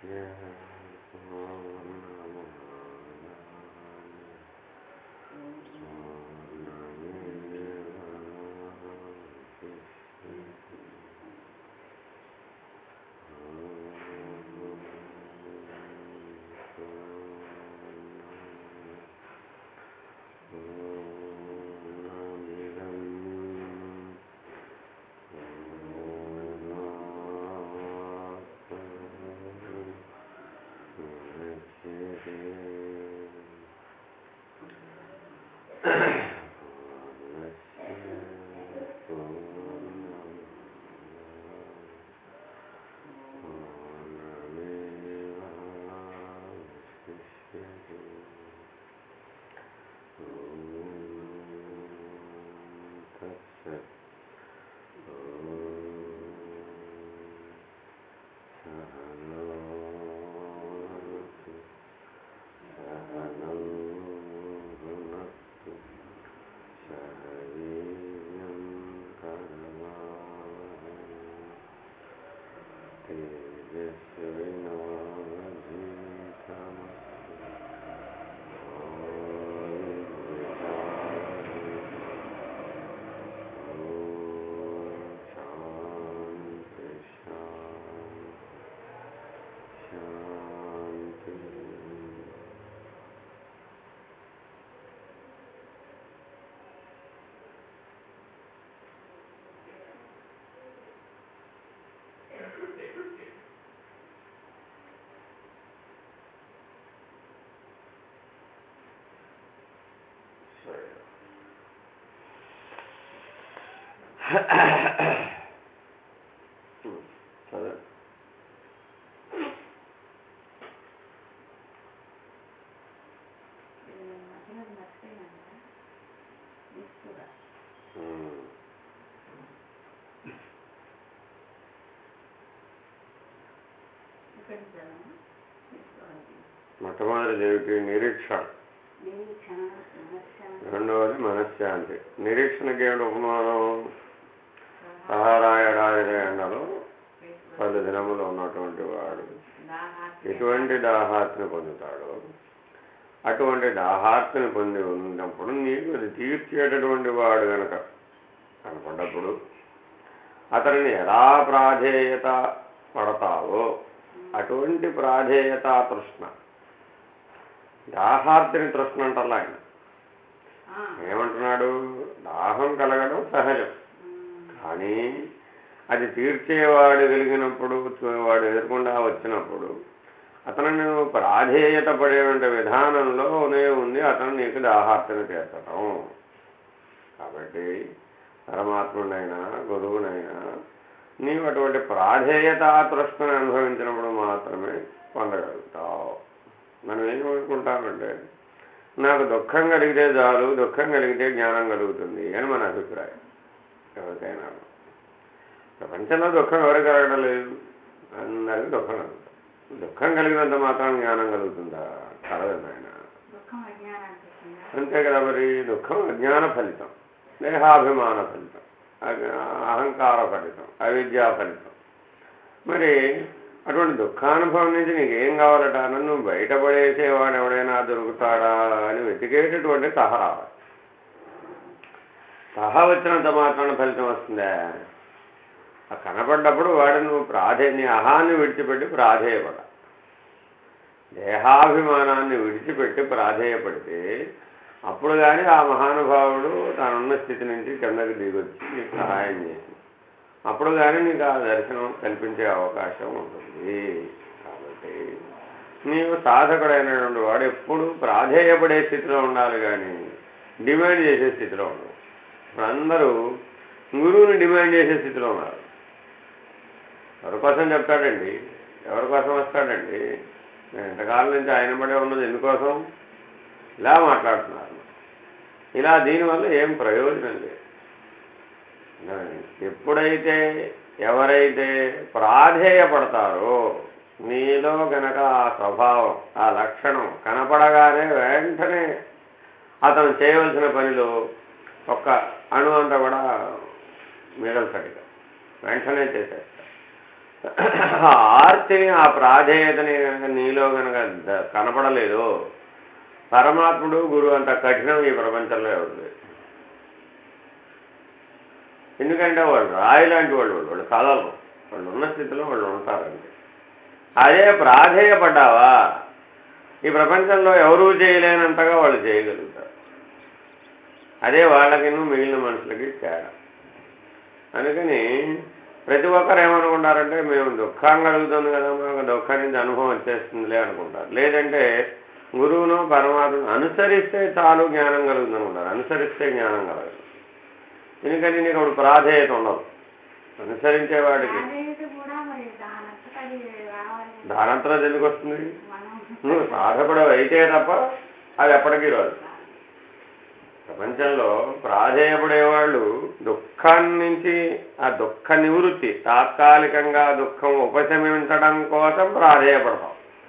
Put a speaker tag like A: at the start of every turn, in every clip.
A: మొట్టమొదటిది ఏమిటి? నిరీక్షణ. రెండవది మనశ్శాంతి. నిరీక్షణకి ఏమిటి ఉపమానం? సహారా ఎడారి ఎండలో 10 దినములు ఉన్నటువంటి వాడు ఎటువంటి దాహార్తిని పొందుతాడో అటువంటి దాహార్తిని పొంది ఉన్నప్పుడు నీకు అది తీర్చేటటువంటి వాడు కనుక కనపడ్డప్పుడు అతనిని ఎలా ప్రాధేయత పడతావో అటువంటి ప్రాధేయత తృష్ణ. దాహార్తిని తృష్ణ అంటల్లా ఆయన ఏమంటున్నాడు? దాహం కలగడం సహజం, కానీ అది తీర్చేవాడు కలిగినప్పుడు, వాడు ఎదురకుండా వచ్చినప్పుడు అతను ప్రాధేయత పడేటువంటి విధానంలోనే ఉంది అతను నీకు దాహార్తిని తీర్చడం. కాబట్టి పరమాత్ముడైనా గురువునైనా నీవు అటువంటి ప్రాధేయత తృష్ణను అనుభవించినప్పుడు మాత్రమే పొందగలుగుతావు. మనం ఏం అనుకుంటామంటే నాకు దుఃఖం కలిగితే చాలు, దుఃఖం కలిగితే జ్ఞానం కలుగుతుంది అని మన అభిప్రాయం. ఎవరికైనా ప్రపంచంలో దుఃఖం ఎవరు కలగడం లేదు, అందరికీ దుఃఖం కలుగుతుంది. దుఃఖం కలిగినంత మాత్రం జ్ఞానం కలుగుతుందా? కలగదు ఆయన. అంతే కదా. మరి దుఃఖం అజ్ఞాన ఫలితం, దేహాభిమాన ఫలితం, అహంకార ఫలితం, అవిద్యా ఫలితం. మరి అటువంటి దుఃఖానుభవం నుంచి నీకేం కావాలట? నన్ను బయటపడేసేవాడు ఎవడైనా దొరుకుతాడా అని వెతికేటటువంటి సహ రావాలి. సహ వచ్చినంత మాత్రాన ఫలితం వస్తుందా? ఆ కనపడ్డప్పుడు వాడు నువ్వు నీ అహాన్ని విడిచిపెట్టి ప్రాధేయపడ, దేహాభిమానాన్ని విడిచిపెట్టి ప్రాధేయపడితే అప్పుడు కానీ ఆ మహానుభావుడు తానున్న స్థితి నుంచి కిందకి దిగొచ్చి నీకు సహాయం చేసి అప్పుడు కానీ నీకు ఆ దర్శనం కల్పించే అవకాశం ఉంటుంది. కాబట్టి నీవు సాధకుడైనటువంటి వాడు ఎప్పుడు ప్రాధేయపడే స్థితిలో ఉండాలి, కానీ డిమాండ్ చేసే స్థితిలో ఉండవు. ఇప్పుడు అందరూ గురువుని డిమాండ్ చేసే స్థితిలో ఉన్నారు. ఎవరి కోసం చెప్తాడండి? ఎవరి కోసం వస్తాడండి? నేను ఇంతకాలం నుంచి ఆయన పడే ఉన్నది ఎందుకోసం? ఇలా మాట్లాడుతున్నారు. ఇలా దీనివల్ల ఏం ప్రయోజనం లేదు. ఎప్పుడైతే ఎవరైతే ప్రాధేయపడతారో నీలో గనక ఆ స్వభావం, ఆ లక్షణం కనపడగానే వెంటనే అతను చేయవలసిన పనిలో ఒక్క అణు అంతా కూడా మిగల్చడిగా వెంటనే చేసేస్తాడు. ఆర్తిని ఆ ప్రాధేయతని కనుక నీలో కనుక కనపడలేదు, పరమాత్ముడు గురువు అంత కఠినం ఈ ప్రపంచంలో ఎవరు లేదు. ఎందుకంటే వాళ్ళు రాయి లాంటి వాళ్ళు కదలరు, వాళ్ళు ఉన్న స్థితిలో వాళ్ళు ఉంటారండి. అదే ప్రాధేయపడ్డావా ఈ ప్రపంచంలో ఎవరూ చేయలేనంతగా వాళ్ళు చేయగలుగుతారు. అదే వాళ్ళకి మిగిలిన మనుషులకి తేడా. అందుకని ప్రతి ఒక్కరు ఏమనుకుంటారంటే మేము దుఃఖం కలుగుతుంది కదా, మాకు దుఃఖం నుంచి అనుభవం వచ్చేస్తుందిలే అనుకుంటారు. లేదంటే గురువును పరమాత్మను అనుసరిస్తే చాలు జ్ఞానం కలుగుతుంది అనుకుంటారు. అనుసరిస్తే జ్ఞానం కలగదు. ఎందుకని నీకు అప్పుడు ప్రాధేయత ఉండదు. అనుసరించేవాడికి దానంతరం ఎందుకు వస్తుంది? నువ్వు సాధకుడు అయితే తప్ప అది ఎప్పటికీ రాదు. ప్రపంచంలో ప్రాధేయపడేవాళ్ళు దుఃఖాన్ని నుంచి ఆ దుఃఖ నివృత్తి, తాత్కాలికంగా దుఃఖం ఉపశమించడం కోసం ప్రాధేయపడతాం.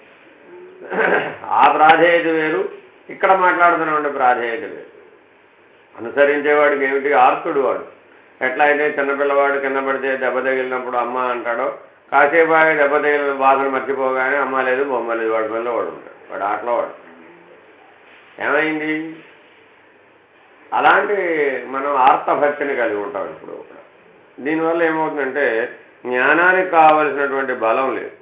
A: ఆ ప్రాధేయత వేరు, ఇక్కడ మాట్లాడుతున్నామండి ప్రాధేయత వేరు. అనుసరించేవాడికి ఏమిటి? ఆర్తుడు వాడు. ఎట్లా అయితే చిన్నపిల్లవాడు కింద పడితే దెబ్బ తగిలినప్పుడు అమ్మ అంటాడో, కాసేపు దెబ్బ తగిలిన బాధను మర్చిపోగానే అమ్మ లేదు బొమ్మ లేదు, వాడి పనిలో వాడు ఉంటాడు, వాడు ఆటలో వాడు. ఏమైంది? అలాంటి మనం ఆర్తభక్తిని కలిగి ఉంటాం ఇప్పుడు. దీనివల్ల ఏమవుతుందంటే జ్ఞానానికి కావలసినటువంటి బలం లేదు.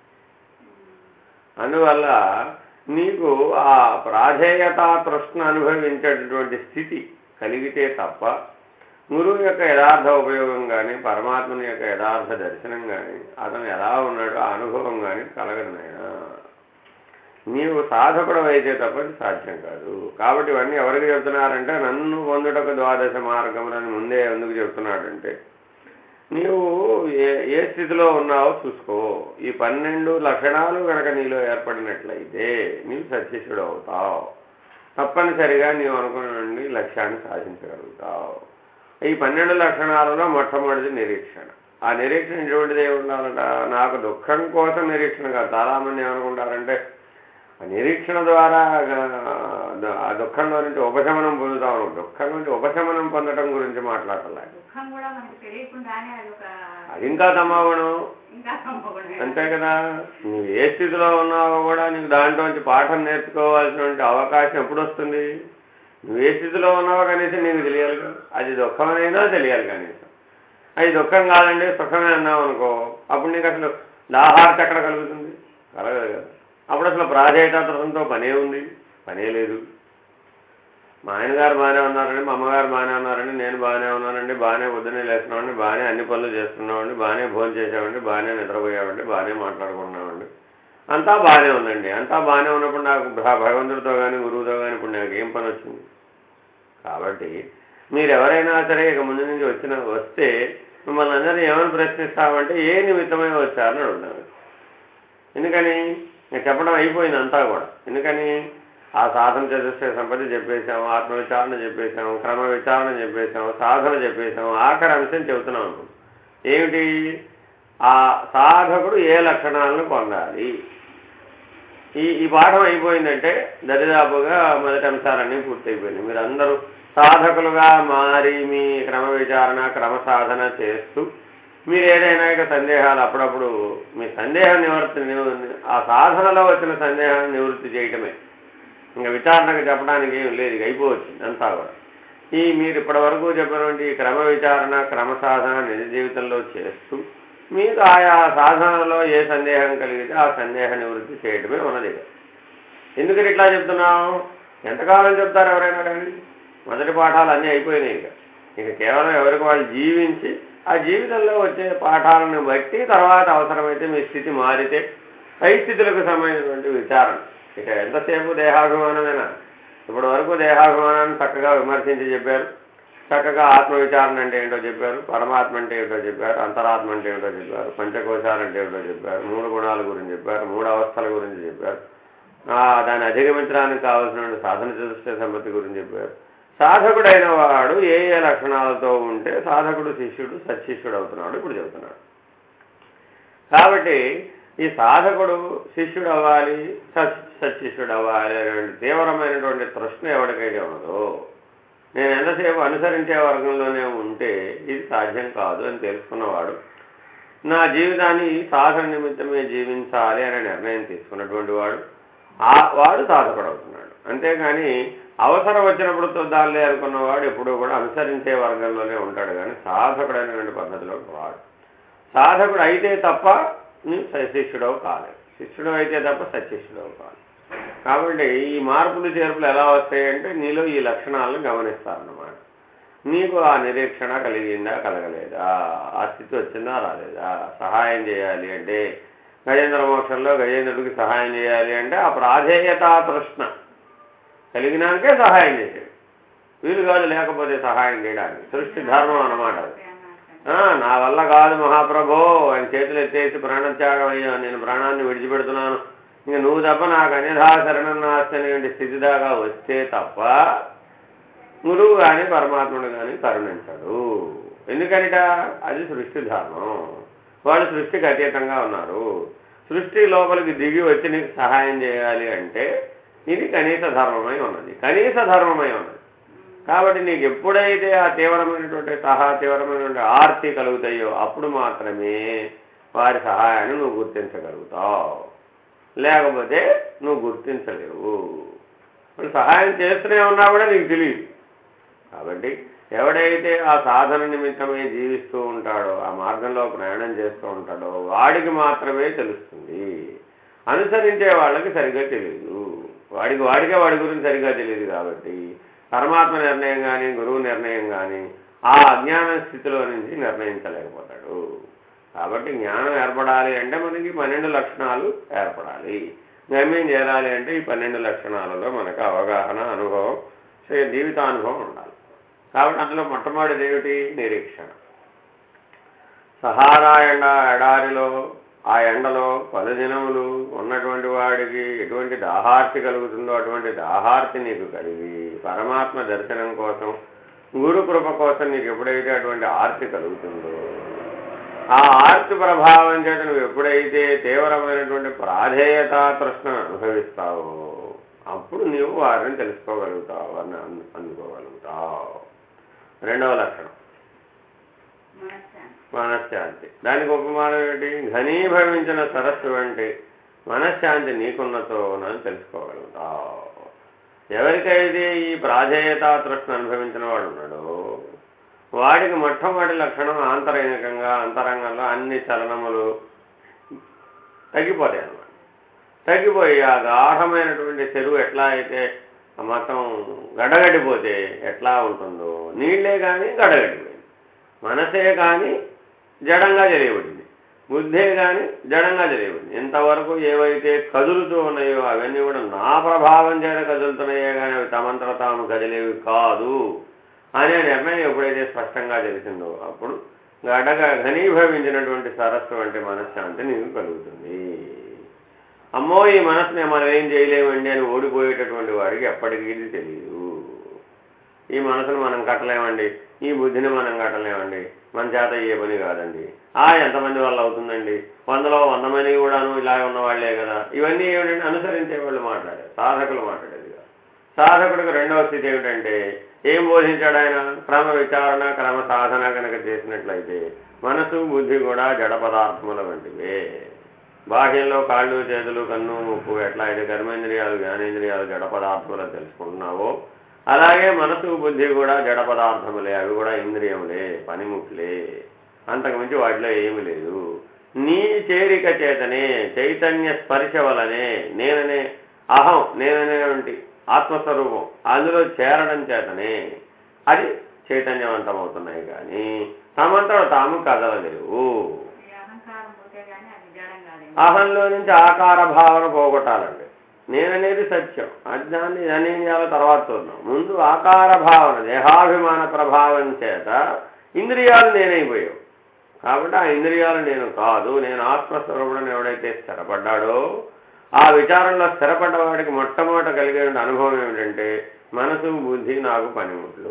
A: అందువల్ల నీకు ఆ ప్రాధేయత తృష్ణ అనుభవించేటటువంటి స్థితి కలిగితే తప్ప గురువు యొక్క యథార్థ ఉపయోగం కానీ, పరమాత్మని యొక్క యథార్థ దర్శనం కానీ, అతను ఎలా ఉన్నాడో ఆ అనుభవం కానీ కలగదు నాయనా. నీవు సాధకుడు అయితే తప్ప సాధ్యం కాదు. కాబట్టి ఇవన్నీ ఎవరికి చెప్తున్నారంటే నన్ను పొందుటకు 12 మార్గములని ముందే ఎందుకు చెప్తున్నాడంటే నీవు ఏ స్థితిలో ఉన్నావో చూసుకో. ఈ 12 లక్షణాలు కనుక నీలో ఏర్పడినట్లయితే నీవు సత్యశుడు అవుతావు. తప్పనిసరిగా నీవు అనుకున్న లక్ష్యాన్ని సాధించగలుగుతావు. ఈ 12 లక్షణాలలో మొట్టమొదటిది నిరీక్షణ. ఆ నిరీక్షణ ఎటువంటిది ఉండాలంట? నాకు దుఃఖం కోసం నిరీక్షణ కాదు. చాలామంది ఏమనుకుంటారంటే ఆ నిరీక్షణ ద్వారా ఆ దుఃఖంలో నుంచి ఉపశమనం పొందుతాము. దుఃఖం నుంచి ఉపశమనం పొందడం గురించి మాట్లాడలేదు. అది ఇంకా తమోగుణం. అంతే కదా. నువ్వు ఏ స్థితిలో ఉన్నావో కూడా నీకు దాంట్లోంచి పాఠం నేర్చుకోవాల్సినటువంటి అవకాశం ఎప్పుడు వస్తుంది? నువ్వు ఏ స్థితిలో ఉన్నావో కనీసం నీకు తెలియాలి కదా. అది దుఃఖమైనా తెలియాలి కనీసం. అది దుఃఖం కాదండి సుఖమే అన్నావు అనుకో, అప్పుడు నీకు అసలు దాహార్తి ఎక్కడ కలుగుతుంది? కలగదు కదా. అప్పుడు అసలు ప్రాధేయతత్వంతో పనే ఉంది? పనే లేదు. మా ఆయనగారు బాగానే ఉన్నారండి, మా అమ్మగారు బాగానే ఉన్నారండి, నేను బాగానే ఉన్నానండి, బాగానే పొద్దున్నే లేస్తున్నామండి, బాగానే అన్ని పనులు చేస్తున్నామండి, బాగానే భోజనం చేసామండి, బాగానే నిద్రపోయామండి, బాగానే మాట్లాడుకుంటున్నామండి, అంతా బాగానే ఉందండి. అంతా బాగానే ఉన్నప్పుడు నాకు భగవంతుడితో కానీ గురువుతో కానీ ఇప్పుడు నాకు ఏం పని వచ్చింది? కాబట్టి మీరు ఎవరైనా సరే ఇక ముందు నుంచి వస్తే మిమ్మల్ని అందరూ ఏమని ప్రశ్నిస్తామంటే ఏ నిమిత్తమై వచ్చారని అడుగుతాను. ఎందుకని నేను చెప్పడం అయిపోయింది అంతా కూడా. ఎందుకని ఆ సాధన చతుష్టయ సంపత్తి చెప్పేశాము, ఆత్మవిచారణ చెప్పేశాము, క్రమ విచారణ చెప్పేశాము, సాధన చెప్పేశాము, ఆఖరి అంశం చెబుతున్నాం అనుకోండి. ఏమిటి? ఆ సాధకుడు ఏ లక్షణాలను పొందాలి. ఈ పాఠం అయిపోయిందంటే దరిదాపుగా మొదటి అంశాలన్నీ పూర్తయిపోయినాయి. మీరు అందరూ సాధకులుగా మారి మీ క్రమ విచారణ క్రమ సాధన చేస్తూ మీరు ఏదైనా ఇక సందేహాలు అప్పుడప్పుడు మీ సందేహ నివృత్తి, ఆ సాధనలో వచ్చిన సందేహాన్ని నివృత్తి చేయటమే. ఇంకా విచారణకు చెప్పడానికి ఏం లేదు, ఇక అయిపోవచ్చింది అంతా కూడా. మీరు ఇప్పటి వరకు చెప్పినటువంటి క్రమ విచారణ క్రమ సాధన నిజ జీవితంలో చేస్తూ మీకు ఆయా సాధనలో ఏ సందేహం కలిగితే ఆ సందేహ నివృత్తి చేయటమే ఉన్నది. ఎందుకని ఇట్లా చెప్తున్నాం? ఎంతకాలం చెప్తారు ఎవరైనా కానీ? మొదటి పాఠాలు అన్నీ అయిపోయినాయి. ఇక కేవలం ఎవరికి వాళ్ళు జీవించి ఆ జీవితంలో వచ్చే పాఠాలను బట్టి తర్వాత అవసరమైతే మీ స్థితి మారితే పై స్థితులకు సంబంధించినటువంటి విచారణ. ఇక ఎంతసేపు దేహాభిమానమేనా? ఇప్పటి వరకు దేహాభిమానాన్ని చక్కగా విమర్శించి చెప్పారు, చక్కగా ఆత్మవిచారణ అంటే ఏంటో చెప్పారు, పరమాత్మ అంటే ఏంటో చెప్పారు, అంతరాత్మ అంటే ఏంటో చెప్పారు, పంచకోశాలు అంటే ఏంటో చెప్పారు, 3 గుణాల గురించి చెప్పారు, 3 అవస్థల గురించి చెప్పారు, దాన్ని అధిగమించడానికి కావాల్సిన సాధన చతుష్టయ సంపత్తి గురించి చెప్పారు. సాధకుడైన వాడు ఏ ఏ లక్షణాలతో ఉంటే సాధకుడు శిష్యుడు సత్శిష్యుడు అవుతున్నాడు ఇప్పుడు చెబుతున్నాడు. కాబట్టి ఈ సాధకుడు శిష్యుడు అవ్వాలి, సత్శిష్యుడు అవ్వాలి అనేటువంటి తీవ్రమైనటువంటి తృష్ణ ఎవరికైతే ఉన్నదో, నేను ఎంతసేపు అనుసరించే వర్గంలోనే ఉంటే ఇది సాధ్యం కాదు అని తెలుసుకున్నవాడు నా జీవితాన్ని ఈ సాధన నిమిత్తమే జీవించాలి అనే నిర్ణయం తీసుకున్నటువంటి వాడు వాడు సాధకుడు అవుతున్నాడు. అంతేగాని అవసరం వచ్చినప్పుడు చూద్దాంలే అనుకున్నవాడు ఎప్పుడూ కూడా అనుసరించే వర్గంలోనే ఉంటాడు, కానీ సాధకుడైనటువంటి పద్ధతిలో వాడు. సాధకుడు అయితే తప్ప నువ్వు శిష్యుడవు కాలేదు, శిష్యుడు అయితే తప్ప సత్శిష్యుడవు కాదు. కాబట్టి ఈ మార్పులు చేర్పులు ఎలా వస్తాయంటే నీలో ఈ లక్షణాలను గమనిస్తారన్నమాట. నీకు ఆ నిరీక్షణ కలిగిందా కలగలేదా, ఆ స్థితి వచ్చిందా రాలేదా, సహాయం చేయాలి అంటే గజేంద్ర మోక్షంలో గజేంద్రుడికి సహాయం చేయాలి అంటే ఆ ప్రాధేయతా తృష్ణ కలిగినాకే సహాయం చేసేది, వీలు కాదు లేకపోతే సహాయం చేయడానికి. సృష్టి ధర్మం అన్నమాట అది. నా వల్ల కాదు మహాప్రభో ఆయన చేతులు ఎత్తేసి ప్రాణత్యాగం అయ్యా, నేను ప్రాణాన్ని విడిచిపెడుతున్నాను, ఇంక నువ్వు తప్ప నాకు అన్యథా శరణం నాస్తి అనేటువంటి స్థితి దాకా వస్తే తప్ప గురువు కానీ పరమాత్ముడు కానీ కరుణించడు. ఎందుకనిట అది సృష్టి ధర్మం. వాళ్ళు సృష్టికి అతీతంగా ఉన్నారు. సృష్టి లోపలికి దిగి వచ్చి నీకు సహాయం చేయాలి అంటే ఇది కనీస ధర్మమై ఉన్నది, కనీస ధర్మమై ఉన్నది. కాబట్టి నీకు ఎప్పుడైతే ఆ తీవ్రమైనటువంటి తీవ్రమైనటువంటి ఆర్తి కలుగుతాయో అప్పుడు మాత్రమే వారి సహాయాన్ని నువ్వు గుర్తించగలుగుతావు, లేకపోతే నువ్వు గుర్తించలేవు. వాళ్ళు సహాయం చేస్తూనే ఉన్నా కూడా నీకు తెలియదు. కాబట్టి ఎవడైతే ఆ సాధన నిమిత్తమే జీవిస్తూ ఉంటాడో, ఆ మార్గంలో ప్రయాణం చేస్తూ ఉంటాడో వాడికి మాత్రమే తెలుస్తుంది. అనుసరించే వాళ్ళకి సరిగ్గా తెలియదు, వాడికే వాడి గురించి సరిగ్గా తెలియదు. కాబట్టి పరమాత్మ నిర్ణయం కానీ గురువు నిర్ణయం కానీ ఆ అజ్ఞాన స్థితిలో నుంచి నిర్ణయించలేకపోతాడు. కాబట్టి జ్ఞానం ఏర్పడాలి అంటే మనకి 12 లక్షణాలు ఏర్పడాలి. గమ్యం చేరాలి అంటే ఈ 12 లక్షణాలలో మనకు అవగాహన, అనుభవం, జీవితానుభవం ఉండాలి. కాబట్టి అందులో మొట్టమొదటిది ఏమిటి? నిరీక్షణ. సహారా ఎడారిలో ఆ ఎండలో పలు దినములు ఉన్నటువంటి వాడికి ఎటువంటి దాహార్తి కలుగుతుందో అటువంటి దాహార్తి నీకు కలిగి పరమాత్మ దర్శనం కోసం, గురు కృప కోసం నీకు ఎప్పుడైతే అటువంటి ఆర్తి కలుగుతుందో ఆ ఆర్తి ప్రభావం చేత నువ్వు ఎప్పుడైతే తీవ్రమైనటువంటి ప్రాధేయతా తృష్ణ అనుభవిస్తావో అప్పుడు నీవు వారిని తెలుసుకోగలుగుతావు, అని అందుకోగలుగుతావు. రెండవ లక్షణం మనశ్శాంతి. దానికి ఉపమానం ఏంటి? ఘనీభవించిన సరస్సు వంటి మనశ్శాంతి నీకున్నతో నన్ను తెలుసుకోగలుగుతావు. ఎవరికైతే ఈ ప్రాధేయతా తృష్ణ అనుభవించిన వాడు ఉన్నాడో వాడికి మొట్టమొదటి లక్షణం అంతరంగంలో అన్ని చలనములు తగ్గిపోతాయి అన్నమాట. తగ్గిపోయి ఆ గాఢమైనటువంటి చెరువు ఎట్లా అయితే మొత్తం గడగడిపోతే ఎట్లా ఉంటుందో నీళ్లే కానీ గడగడిపోయింది, మనసే కానీ జడంగా తెలియబడింది, బుద్ధే కానీ జడంగా తెలియబడింది. ఇంతవరకు ఏవైతే కదులుతూ ఉన్నాయో అవన్నీ కూడా నా ప్రభావం చేత కదులుతున్నాయే కానీ అవి తమంతట తాము కదిలేవి కాదు అనే నిర్ణయం ఎప్పుడైతే స్పష్టంగా తెలిసిందో అప్పుడు ఘనీభవించినటువంటి సరస్సు అంటే మనశ్శాంతి నీకు కలుగుతుంది. అమ్మో ఈ మనసుని మనం ఏం చేయలేమండి అని ఓడిపోయేటటువంటి వాడికి ఎప్పటికీ ఇది తెలియదు. ఈ మనసును మనం కట్టలేమండి, ఈ బుద్ధిని మనం కట్టలేమండి, మన చేత ఏ పని కాదండి, ఎంతమంది వల్ల అవుతుందండి, 100లో 100 మంది కూడాను ఇలా ఉన్నవాళ్లే కదా. ఇవన్నీ ఏమిటంటే అనుసరించే వాళ్ళు మాట్లాడారు, సాధకులు మాట్లాడేది కాదు. సాధకుడికి రెండవ స్థితి ఏమిటంటే ఏం బోధించాడు ఆయన? క్రమ విచారణ, క్రమ సాధన కనుక చేసినట్లయితే మనసు బుద్ధి కూడా జడ పదార్థముల వంటివే. బాహ్యంలో కాళ్ళు చేతులు కన్ను ముక్కు ఎట్లా అయితే కర్మేంద్రియాలు జ్ఞానేంద్రియాలు జడ పదార్థములను తెలుసుకుంటున్నావో అలాగే మనసు బుద్ధి కూడా జడ పదార్థములే, అవి కూడా ఇంద్రియములే, పనిముట్లే, అంతకుమించి వాటిలో ఏమీ లేదు. నీ చేరిక చేతనే చైతన్య స్పర్శ వలనే నేననే అహం, నేననేటువంటి ఆత్మస్వరూపం అందులో చేరడం చేతనే అది చైతన్యవంతమవుతున్నాయి కానీ తమంతట తాము కదలలేవు. అహంలో నుంచి ఆకార భావన పోగొట్టాలండి. నేననేది సత్యం, అజ్ఞాన్ని అనేయాల తర్వాత చూద్దాం. ముందు ఆకార భావన, దేహాభిమాన ప్రభావం చేత ఇంద్రియాలు నేనైపోయావు. కాబట్టి ఆ ఇంద్రియాలు నేను కాదు, నేను ఆత్మస్వరూపుడని ఎవడైతే స్థిరపడ్డాడో ఆ విచారంలో స్థిరపడ్డవాడికి మొట్టమొదట కలిగే అనుభవం ఏమిటంటే మనసు బుద్ధి నాకు పనిముట్లు,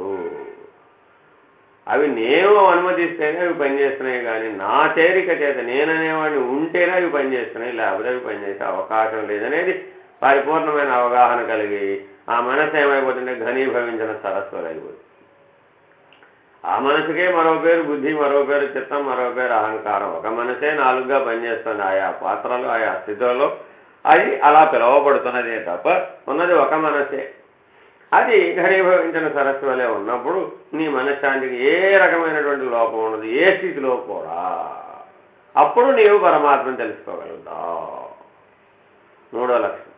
A: అవి నేను అనుమతిస్తేనే అవి పనిచేస్తున్నాయి కానీ నా చేరిక చేత నేననేవాడిని ఉంటేనే అవి పనిచేస్తున్నాయి, లేకపోతే అవి పనిచేసే అవకాశం లేదనేది పరిపూర్ణమైన అవగాహన కలిగి ఆ మనసు ఏమైపోతుంటే ఘనీభవించిన సరస్సులు అయిపోతుంది. ఆ మనసుకే మరో పేరు బుద్ధి, మరో పేరు చిత్తం, మరో పేరు అహంకారం. ఒక మనసే 4గా పనిచేస్తుంది. ఆయా పాత్రలు, ఆయా స్థితులలో అది అలా పిలువబడుతున్నదే తప్ప ఉన్నది ఒక మనసే. అది ఘనీభవించిన సరస్సు వలె ఉన్నప్పుడు నీ మనశ్శాంతికి ఏ రకమైనటువంటి లోపం ఉండదు, ఏ స్థితిలో కూడా. అప్పుడు నీవు పరమాత్మను తెలుసుకోగలుగుతావు. 3వ లక్షణం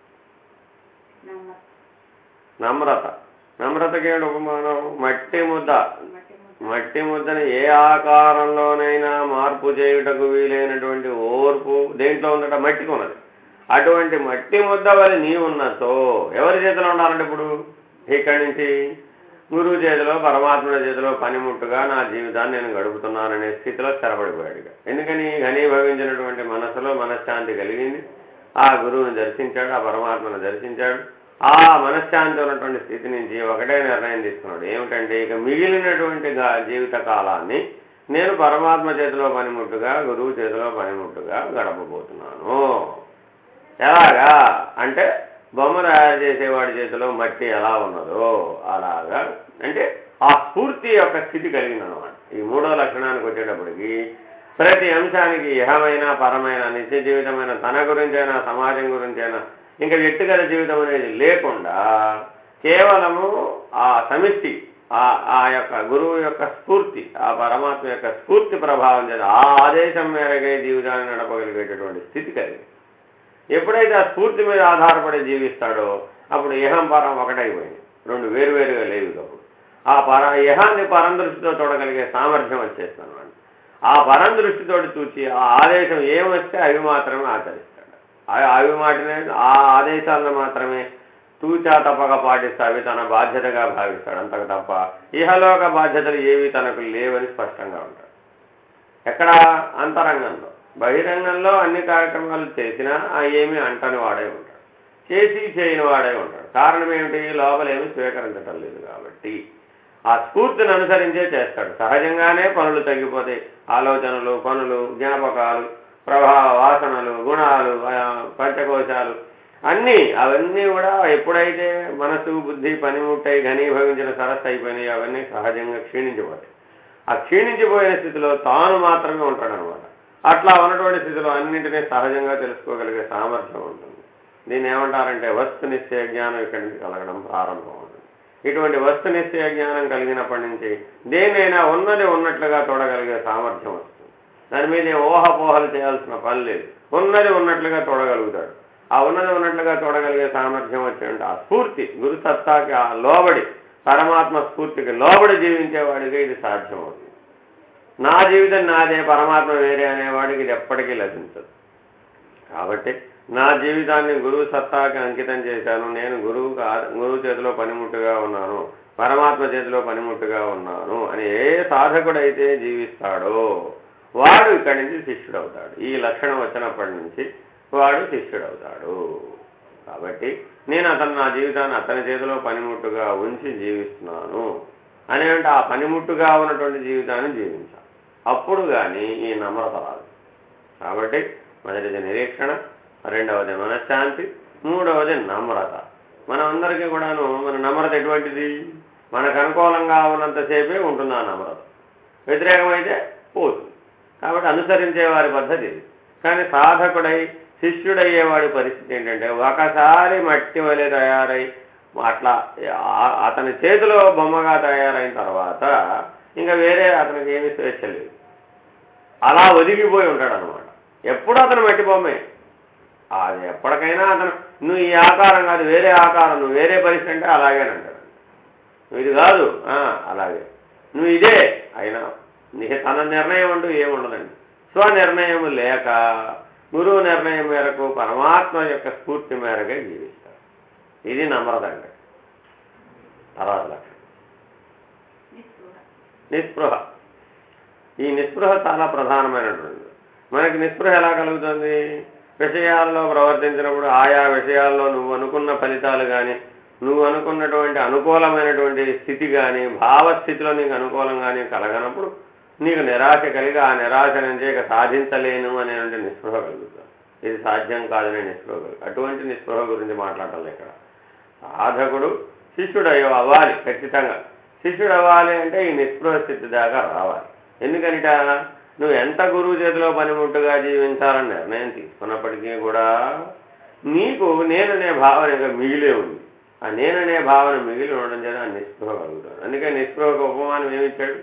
A: నమ్రత. నమ్రతకి ఏమిటి ఉపమానం? మట్టి ముద్ద. మట్టి ముద్దని ఏ ఆకారంలోనైనా మార్పు చేయుటకు వీలైనటువంటి ఓర్పు దేంట్లో ఉందట? మట్టికి ఉన్నది. అటువంటి మట్టి ముద్ద వల్ల నీవున్నతో ఎవరి చేతిలో ఉండాలంటే ఇప్పుడు ఇక్కడి నుంచి గురువు చేతిలో, పరమాత్మ చేతిలో పనిముట్టుగా నా జీవితాన్ని నేను గడుపుతున్నాననే స్థితిలో స్థిరపడిపోయాడు. ఎందుకని? ఘనీభవించినటువంటి మనసులో మనశ్శాంతి కలిగింది. ఆ గురువుని దర్శించాడు, ఆ పరమాత్మను దర్శించాడు. ఆ మనశ్శాంతి ఉన్నటువంటి స్థితి నుంచి ఒకటే నిర్ణయం తీసుకున్నాడు. ఏమిటంటే ఇక మిగిలినటువంటి జీవిత కాలాన్ని నేను పరమాత్మ చేతిలో పనిముట్టుగా, గురువు చేతిలో పనిముట్టుగా గడపబోతున్నాను. ఎలాగా అంటే బొమ్మ తయారు చేసేవాడి చేతిలో మట్టి ఎలా ఉన్నదో అలాగా, అంటే ఆ స్ఫూర్తి యొక్క స్థితి కలిగిందనమాట. ఈ 3వ లక్షణానికి వచ్చేటప్పటికి ప్రతి అంశానికి ఇహమైన, పరమైన, నిత్య జీవితమైన, తన గురించైనా సమాజం గురించైనా ఇంకా వ్యక్తిగత జీవితం అనేది లేకుండా కేవలము ఆ సమిష్టి, ఆ యొక్క గురువు యొక్క స్ఫూర్తి, ఆ పరమాత్మ యొక్క స్ఫూర్తి ప్రభావం చేత ఆ ఆదేశం మేరకే జీవితాన్ని నడపగలిగేటటువంటి స్థితి కలిగింది. ఎప్పుడైతే ఆ స్ఫూర్తి మీద ఆధారపడి జీవిస్తాడో అప్పుడు ఇహం పరం ఒకటైపోయింది, 2 వేరువేరుగా లేవు. అప్పుడు ఆ ఇహాన్ని పరందృష్టితో చూడగలిగే సామర్థ్యం వచ్చేస్తాను. ఆ పరందృష్టితోటి చూచి ఆ ఆదేశం ఏమొస్తే అవి మాత్రమే ఆచరిస్తాడు. అవి మాటనే, ఆ ఆదేశాలను మాత్రమే తూచా తప్పక పాటిస్తే అవి తన బాధ్యతగా భావిస్తాడు. అంతకు తప్ప ఇహలోక బాధ్యతలు ఏవి తనకు లేవని స్పష్టంగా ఉంటాడు. ఎక్కడ? అంతరంగంలో. బహిరంగంలో అన్ని కార్యక్రమాలు చేసినా ఏమీ అంటని వాడే ఉంటాడు, చేసి చేయని వాడే ఉంటాడు. కారణం ఏమిటి? లోపలేమీ స్వీకరించటం లేదు కాబట్టి ఆ స్ఫూర్తిని అనుసరించే చేస్తాడు. సహజంగానే పనులు తగ్గిపోతాయి. ఆలోచనలు, పనులు, జ్ఞాపకాలు, ప్రభావ, వాసనలు, గుణాలు, పంచకోశాలు అవన్నీ కూడా ఎప్పుడైతే మనసు, బుద్ధి పనిముట్టై ఘనీభవించిన సరస్సు అయిపోయినాయి అవన్నీ సహజంగా క్షీణించిపోతాయి. ఆ క్షీణించిపోయిన స్థితిలో తాను మాత్రమే ఉంటాడనమాట. అట్లా ఉన్నటువంటి స్థితిలో అన్నింటినీ సహజంగా తెలుసుకోగలిగే సామర్థ్యం ఉంటుంది. దీన్ని ఏమంటారంటే వస్తునిశ్చయ జ్ఞానం ఇక్కడి నుంచి కలగడం ప్రారంభం అవుతుంది. ఇటువంటి వస్తునిశ్చయ జ్ఞానం కలిగినప్పటి నుంచి దేన్నైనా ఉన్నది ఉన్నట్లుగా చూడగలిగే సామర్థ్యం వస్తుంది. దాని మీద ఊహాపోహలు చేయాల్సిన పని లేదు. ఉన్నది ఉన్నట్లుగా చూడగలుగుతాడు. ఆ ఉన్నది ఉన్నట్లుగా చూడగలిగే సామర్థ్యం వచ్చేయంటే ఆ స్ఫూర్తి, గురుసత్తాకి ఆ లోబడి, పరమాత్మ స్ఫూర్తికి లోబడి జీవించేవాడికి ఇది సాధ్యమవుతుంది. నా జీవితం నాదే, పరమాత్మ వేరే అనేవాడికి ఇది ఎప్పటికీ లభించదు. కాబట్టి నా జీవితాన్ని గురువు సత్తాకి అంకితం చేశాను, నేను గురువు చేతిలో పనిముట్టుగా ఉన్నాను, పరమాత్మ చేతిలో పనిముట్టుగా ఉన్నాను అని ఏ సాధకుడైతే జీవిస్తాడో వాడు ఇక్కడి నుంచి శిష్యుడవుతాడు. ఈ లక్షణం వచ్చినప్పటి నుంచి వాడు శిష్యుడవుతాడు. కాబట్టి నేను నా జీవితాన్ని అతని చేతిలో పనిముట్టుగా ఉంచి జీవిస్తున్నాను అనేంటే ఆ పనిముట్టుగా ఉన్నటువంటి జీవితాన్ని జీవించాలి. అప్పుడు కానీ ఈ నమ్రత రాదు. కాబట్టి మొదటిది నిరీక్షణ, రెండవది మనశ్శాంతి, మూడవది నమ్రత. మనం అందరికీ కూడాను మన నమ్రత ఎటువంటిది? మనకు అనుకూలంగా ఉన్నంతసేపే ఉంటుంది ఆ నమ్రత, వ్యతిరేకమైతే పోతుంది. కాబట్టి అనుసరించే వారి పద్ధతి ఇది. కానీ సాధకుడై శిష్యుడయ్యేవాడి పరిస్థితి ఏంటంటే ఒకసారి మట్టి వలె తయారై అట్లా అతని చేతిలో బొమ్మగా తయారైన తర్వాత ఇంకా వేరే అతనికి ఏమీ స్వేచ్ఛ లేదు. అలా ఒదిగిపోయి ఉంటాడు అనమాట. ఎప్పుడు అతను మట్టి బొమ్మే. అది ఎప్పటికైనా అతను నువ్వు ఈ ఆకారం కాదు, వేరే ఆకారం, నువ్వు వేరే పరిస్థితి అంటే అలాగేనంటాడు. నువ్వు ఇది కాదు, అలాగే నువ్వు ఇదే అయినా నీకు తన నిర్ణయం అంటూ ఏముండదండి. స్వనిర్ణయం లేక గురువు నిర్ణయం మేరకు పరమాత్మ యొక్క స్ఫూర్తి మేరకే జీవిస్తాడు. ఇది నమ్రత అండి. తర్వాత లక్షణం నిస్పృహ. ఈ నిస్పృహ చాలా ప్రధానమైనటువంటిది. మనకి నిస్పృహ ఎలా కలుగుతుంది? విషయాల్లో ప్రవర్తించినప్పుడు ఆయా విషయాల్లో నువ్వు అనుకున్న ఫలితాలు కానీ, నువ్వు అనుకున్నటువంటి అనుకూలమైనటువంటి స్థితి కానీ, భావస్థితిలో నీకు అనుకూలంగానే కలగనప్పుడు నీకు నిరాశ కలిగి ఆ నిరాశ నుంచి ఇక సాధించలేను అనేటువంటి నిస్పృహ కలుగుతుంది. ఇది సాధ్యం కాదనే నిస్పృహ కలుగుతుంది. అటువంటి నిస్పృహ గురించి మాట్లాడాలి ఇక్కడ. సాధకుడు శిష్యుడు అవ్వాలి ఖచ్చితంగా. శిష్యుడు అవ్వాలి అంటే ఈ నిస్పృహ స్థితి దాకా రావాలి. ఎందుకనిట నువ్వు ఎంత గురువు చేతిలో పనిముట్టుగా జీవించాలని నిర్ణయం తీసుకున్నప్పటికీ కూడా నీకు నేననే భావన ఇంకా మిగిలే ఉంది. ఆ నేననే భావన మిగిలి ఉండడం చేత ఆ నిస్పృహ కలుగుతాడు. అందుకే నిస్పృహకు ఉపమానం ఏమిచ్చాడు?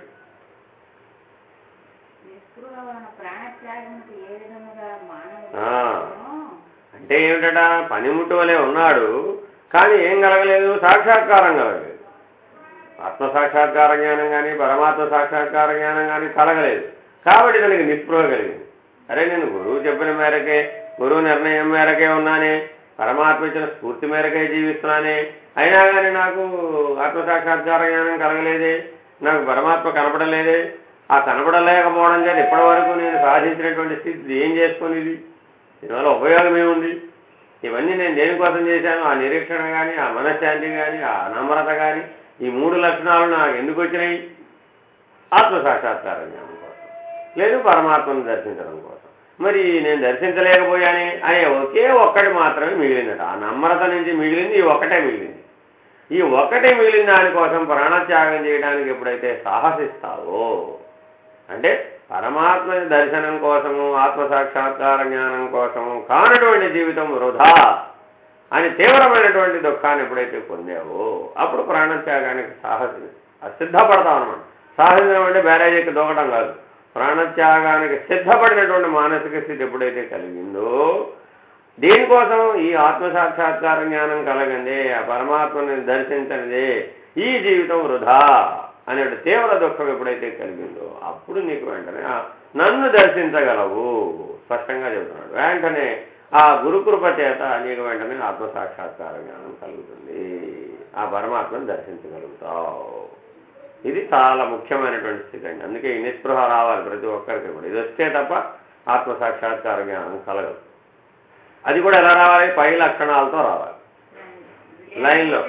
A: అంటే ఏమిటట, పనిముట్టు వలె ఉన్నాడు కానీ ఏం కలగలేదు, సాక్షాత్కారం కలగలేదు. ఆత్మసాక్షాత్కార జ్ఞానం కానీ పరమాత్మ సాక్షాత్కార జ్ఞానం కానీ కలగలేదు. కాబట్టి దానికి నిస్పృహ కలిగింది. అరే నేను గురువు చెప్పిన మేరకే, గురువు నిర్ణయం మేరకే ఉన్నానే, పరమాత్మ ఇచ్చిన స్ఫూర్తి మేరకే జీవిస్తున్నానే, అయినా కానీ నాకు ఆత్మసాక్షాత్కార జ్ఞానం కలగలేదే, నాకు పరమాత్మ కనపడలేదే. ఆ కనపడలేకపోవడం చేత ఇప్పటి వరకు నేను సాధించినటువంటి స్థితి ఏం చేసుకునేది, దీనివల్ల ఉపయోగం ఏముంది? ఇవన్నీ నేను దేనికోసం చేశాను? ఆ నిరీక్షణ కానీ, ఆ మనశ్శాంతి కానీ, ఆ నమ్రత కానీ, ఈ 3 లక్షణాలు నాకు ఎందుకు వచ్చినాయి? ఆత్మసాక్షాత్కార జ్ఞానం కోసం, లేదు పరమాత్మను దర్శించడం కోసం. మరి నేను దర్శించలేకపోయానే అనే ఒకే ఒక్కటి మాత్రమే మిగిలిందట. ఆ నమ్రత నుంచి మిగిలింది ఈ ఒక్కటే మిగిలింది. ఈ ఒక్కటే మిగిలిన దానికోసం ప్రాణత్యాగం చేయడానికి ఎప్పుడైతే సాహసిస్తావో, అంటే పరమాత్మ దర్శనం కోసము, ఆత్మసాక్షాత్కార జ్ఞానం కోసము కానటువంటి జీవితం వృధా అని తీవ్రమైనటువంటి దుఃఖాన్ని ఎప్పుడైతే పొందావో అప్పుడు ప్రాణత్యాగానికి సిద్ధపడతాం అనమాట. సాహసించడం అంటే బ్యారేజీకి దూకడం కాదు. ప్రాణత్యాగానికి సిద్ధపడినటువంటి మానసిక స్థితి ఎప్పుడైతే కలిగిందో, దేనికోసం? ఈ ఆత్మసాక్షాత్కార జ్ఞానం కలగందే, ఆ పరమాత్మని దర్శించనిదే ఈ జీవితం వృధా అనే తీవ్ర దుఃఖం ఎప్పుడైతే కలిగిందో అప్పుడు నీకు వెంటనే నన్ను దర్శించగలవు స్పష్టంగా చెబుతున్నాడు. వెంటనే ఆ గురుకృప చేత నీకు వెంటనే ఆత్మసాక్షాత్కార జ్ఞానం కలుగుతుంది. ఆ పరమాత్మను దర్శించగలుగుతావు. ఇది చాలా ముఖ్యమైనటువంటి స్థితి అండి. అందుకే ఈ నిస్పృహ రావాలి ప్రతి ఒక్కరికి కూడా. ఇది వస్తే తప్ప ఆత్మసాక్షాత్కార జ్ఞానం కలగదు. అది కూడా ఎలా రావాలి? పై లక్షణాలతో రావాలి. లైన్లో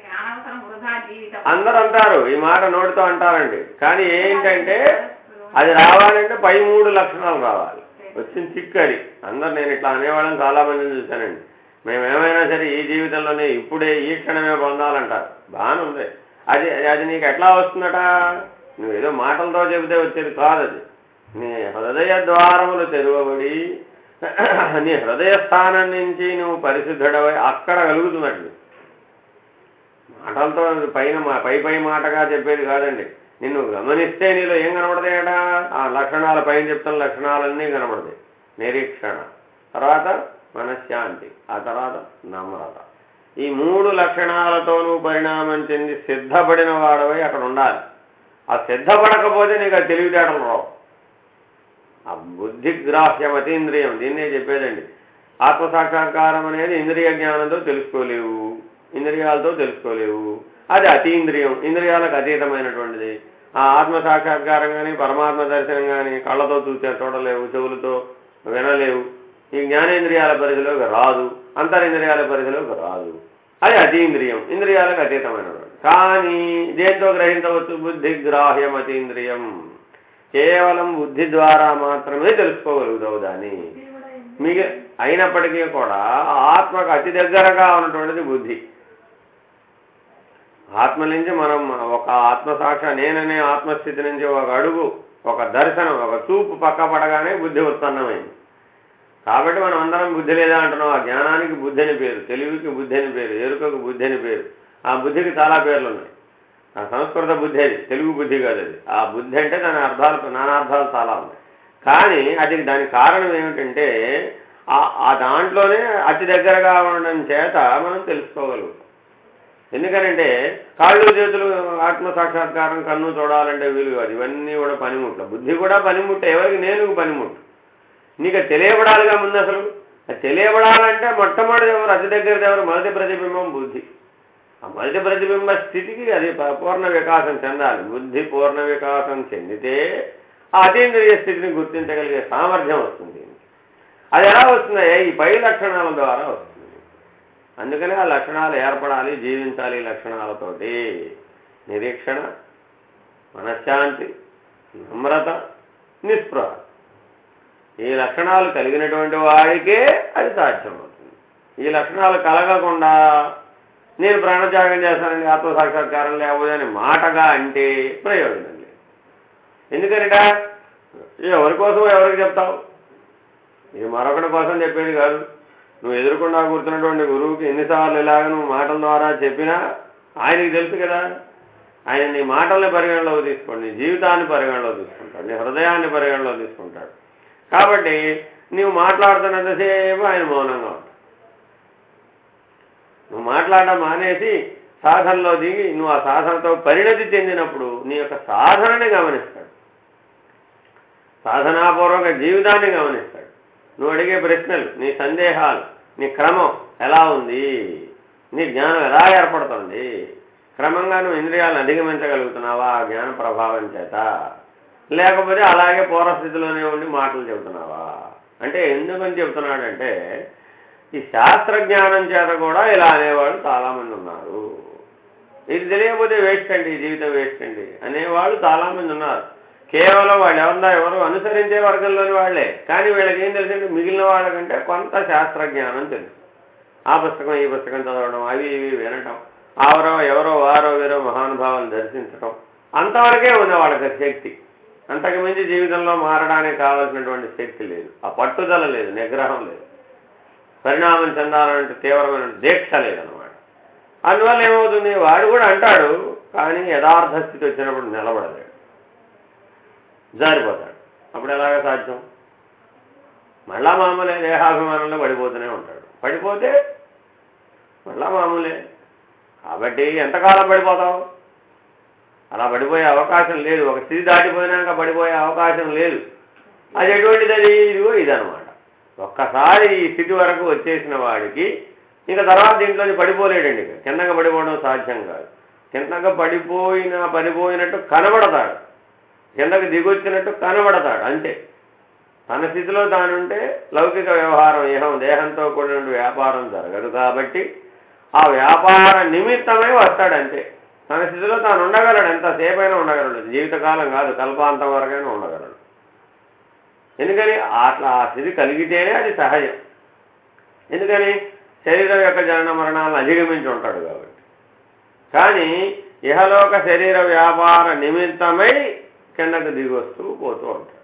A: అందరూ అంటారు, ఈ మాట నోటితో అంటారండి, కానీ ఏంటంటే అది రావాలంటే పై 3 లక్షణాలు రావాలి. వచ్చిన చిక్కడి అందరు, నేను ఇట్లా అనేవాళ్ళని చాలామందిని చూశానండి. మేమేమైనా సరే ఈ జీవితంలోనే ఇప్పుడే ఈ క్షణమే పొందాలంటారు. బాగానే ఉంది. అది నీకు ఎట్లా వస్తుందట? నువ్వేదో మాటలతో చెబితే వచ్చేది కాదు. అది నీ హృదయ ద్వారములు తెరవబడి నీ హృదయ స్థానం నుంచి నువ్వు పరిశుద్ధుడవై అక్కడ కలుగుతున్నట్టు. మాటలతో పై మాటగా చెప్పేది కాదండి. నిన్ను గమనిస్తే నీలో ఏం కనబడతాయట? ఆ లక్షణాల పైన చెప్తున్న లక్షణాలన్నీ కనబడతాయి. నిరీక్షణ, తర్వాత మనశ్శాంతి, ఆ తర్వాత నమ్రత. ఈ 3 లక్షణాలతో నువ్వు పరిణామం చెంది సిద్ధపడిన వాడవై అక్కడ ఉండాలి. ఆ సిద్ధపడకపోతే నీకు ఆ తెలివితేటలు రావు. ఆ బుద్ధిగ్రాహ్యం అతీంద్రియం, దీన్నే చెప్పేదండి. ఆత్మసాక్షాత్కారం అనేది ఇంద్రియ జ్ఞానంతో తెలుసుకోలేవు, ఇంద్రియాలతో తెలుసుకోలేవు. అది అతీంద్రియం, ఇంద్రియాలకు అతీతమైనటువంటిది. ఆ ఆత్మసాక్షాత్కారం కానీ పరమాత్మ దర్శనం కానీ కళ్ళతో చూడలేవు, చెవులతో వినలేవు. ఈ జ్ఞానేంద్రియాల పరిధిలోకి రాదు, అంతరింద్రియాల పరిధిలోకి రాదు. అది అతీంద్రియం, ఇంద్రియాలకు అతీతమైనటువంటి. కానీ దేంతో గ్రహించవచ్చు? బుద్ధిగ్రాహ్యం అతీంద్రియం. కేవలం బుద్ధి ద్వారా మాత్రమే తెలుసుకోగలుగుతావు దాన్ని. అయినప్పటికీ కూడా ఆత్మకు అతి దగ్గరగా ఉన్నటువంటిది బుద్ధి. ఆత్మ నుంచి మనం ఒక ఆత్మసాక్ష నేననే ఆత్మస్థితి నుంచి ఒక అడుగు, ఒక దర్శనం, ఒక చూపు పక్కపడగానే బుద్ధి ఉత్పన్నమైంది. కాబట్టి మనం అందరం బుద్ధి లేదా అంటున్నాం. ఆ జ్ఞానానికి బుద్ధి అని పేరు, తెలివికి బుద్ధి అని పేరు, ఎరుకకు బుద్ధి అని పేరు. ఆ బుద్ధికి చాలా పేర్లు ఉన్నాయి. ఆ సంస్కృత బుద్ధి అది, తెలుగు బుద్ధి కాదు అది. ఆ బుద్ధి అంటే దాని అర్థాలు, నానార్థాలు చాలా ఉన్నాయి. కానీ దానికి కారణం ఏమిటంటే ఆ దాంట్లోనే అతి దగ్గరగా ఉండడం చేత మనం తెలుసుకోగలుగుతాం. ఎందుకనంటే కాళ్ళు చేతులు ఆత్మసాక్షాత్కారం కన్ను చూడాలంటే వీలు కాదు. ఇవన్నీ కూడా పనిముట్లు. బుద్ధి కూడా పనిముట్టు. ఎవరికి? నేను పనిముట్టు. నీకు తెలియబడాలిగా ముందు. అసలు అది తెలియబడాలంటే మొట్టమొదటి ఎవరు? అతి దగ్గరది ఎవరు? మొదటి ప్రతిబింబం బుద్ధి. ఆ మొదటి ప్రతిబింబ స్థితికి అది పూర్ణ వికాసం చెందాలి. బుద్ధి పూర్ణ వికాసం చెందితే ఆ అతీంద్రియ స్థితిని గుర్తించగలిగే సామర్థ్యం వస్తుంది. అది ఎలా వస్తుందా? ఈ పై లక్షణాల ద్వారా వస్తుంది. అందుకనే ఆ లక్షణాలు ఏర్పడాలి, జీవించాలి. లక్షణాలతోటి నిరీక్షణ, మనశ్శాంతి, నమ్రత, నిస్పృహ, ఈ లక్షణాలు కలిగినటువంటి వాడికే అది సాధ్యమవుతుంది. ఈ లక్షణాలు కలగకుండా నేను ప్రాణత్యాగం చేస్తానండి ఆత్మసాక్షాత్కారం లేకపోతే అని మాటగా అంటే ప్రయోజనం లేదు. ఎందుకనిట ఎవరి కోసం ఎవరికి చెప్తావు? ఇది మరొకటి కోసం చెప్పేది కాదు. నువ్వు ఎదురుకుండా కూర్చున్నటువంటి గురువుకి ఎన్నిసార్లు ఇలాగ నువ్వు మాటల ద్వారా చెప్పినా ఆయనకి తెలుసు కదా. ఆయన నీ మాటల్ని పరిగణలోకి తీసుకోండి, నీ జీవితాన్ని పరిగణలోకి తీసుకుంటాడు, నీ హృదయాన్ని పరిగణలోకి తీసుకుంటాడు. కాబట్టి నువ్వు మాట్లాడుతున్నంతసేపు ఆయన మౌనంగా ఉంటాడు. నువ్వు మాట్లాడడం మానేసి సాధనలో దిగి నువ్వు ఆ సాధనతో పరిణతి చెందినప్పుడు నీ యొక్క సాధనని గమనిస్తాడు, సాధనాపూర్వక జీవితాన్ని గమనిస్తాడు. నువ్వు అడిగే ప్రశ్నలు, నీ సందేహాలు, నీ క్రమం ఎలా ఉంది, నీ జ్ఞానం ఎలా ఏర్పడుతుంది, క్రమంగా నువ్వు ఇంద్రియాలను అధిగమించగలుగుతున్నావా ఆ జ్ఞాన ప్రభావం చేత, లేకపోతే అలాగే పూర్వస్థితిలోనే ఉండి మాటలు చెబుతున్నావా అంటే. ఎందుకని చెబుతున్నాడంటే ఈ శాస్త్రజ్ఞానం చేత కూడా ఇలా అనేవాళ్ళు చాలామంది ఉన్నారు. ఇది తెలియకపోతే వేస్ట్ అండి, ఈ జీవితం వేస్ట్ అండి అనేవాళ్ళు చాలామంది ఉన్నారు. కేవలం వాళ్ళు ఎవరు అనుసరించే వర్గంలోని వాళ్లే. కానీ వీళ్ళకి ఏం తెలుసంటే మిగిలిన వాళ్ళకంటే కొంత శాస్త్రజ్ఞానం తెలుసు. ఆ పుస్తకం ఈ పుస్తకం చదవడం, అవి ఇవి వినటం, ఎవరో వారో వీరో మహానుభావాలను దర్శించటం, అంతవరకే ఉంది వాళ్ళకి శక్తి. అంతకుమించి జీవితంలో మారడానికి కావాల్సినటువంటి శక్తి లేదు, ఆ పట్టుదల లేదు, నిగ్రహం లేదు, పరిణామం చెందాలంటే తీవ్రమైన దీక్ష లేదన్నమాట. అందువల్ల ఏమవుతుంది, వాడు కూడా అంటాడు కానీ యథార్థ స్థితి వచ్చినప్పుడు నిలబడలేడు, జారిపోతాడు. అప్పుడు ఎలాగ సాధ్యం? మళ్ళా మామూలే, దేహాభిమానంలో పడిపోతూనే ఉంటాడు. పడిపోతే మళ్ళా మామూలే. కాబట్టి ఎంతకాలం పడిపోతావు? అలా పడిపోయే అవకాశం లేదు. ఒక స్థితి దాటిపోయినాక పడిపోయే అవకాశం లేదు. అది ఎటువంటిది? అది ఇదిగో ఇదనమాట. ఒక్కసారి ఈ స్థితి వరకు వచ్చేసిన వాడికి ఇంకా తర్వాత దీంట్లోని పడిపోలేడండి. కిందగా పడిపోవడం సాధ్యం కాదు. కిందగా పడిపోయినట్టు కనబడతాడు, కిందకి దిగొచ్చినట్టు కనబడతాడు అంతే. తన స్థితిలో తానుంటే లౌకిక వ్యవహారం దేహంతో కూడిన వ్యాపారం జరగదు. కాబట్టి ఆ వ్యాపార నిమిత్తమై వస్తాడంతే. తన స్థితిలో తాను ఉండగలడు, ఎంతసేపైనా ఉండగలడు, జీవితకాలం కాదు కల్పాంతం వరకైనా ఉండగలడు. ఎందుకని అట్లా ఆ స్థితి కలిగితేనే అది సహజం. ఎందుకని శరీరం యొక్క జనన మరణాలను అధిగమించి ఉంటాడు కాబట్టి. కానీ ఇహలోక శరీర వ్యాపార నిమిత్తమై కిందకు దిగొస్తూ పోతూ ఉంటాడు.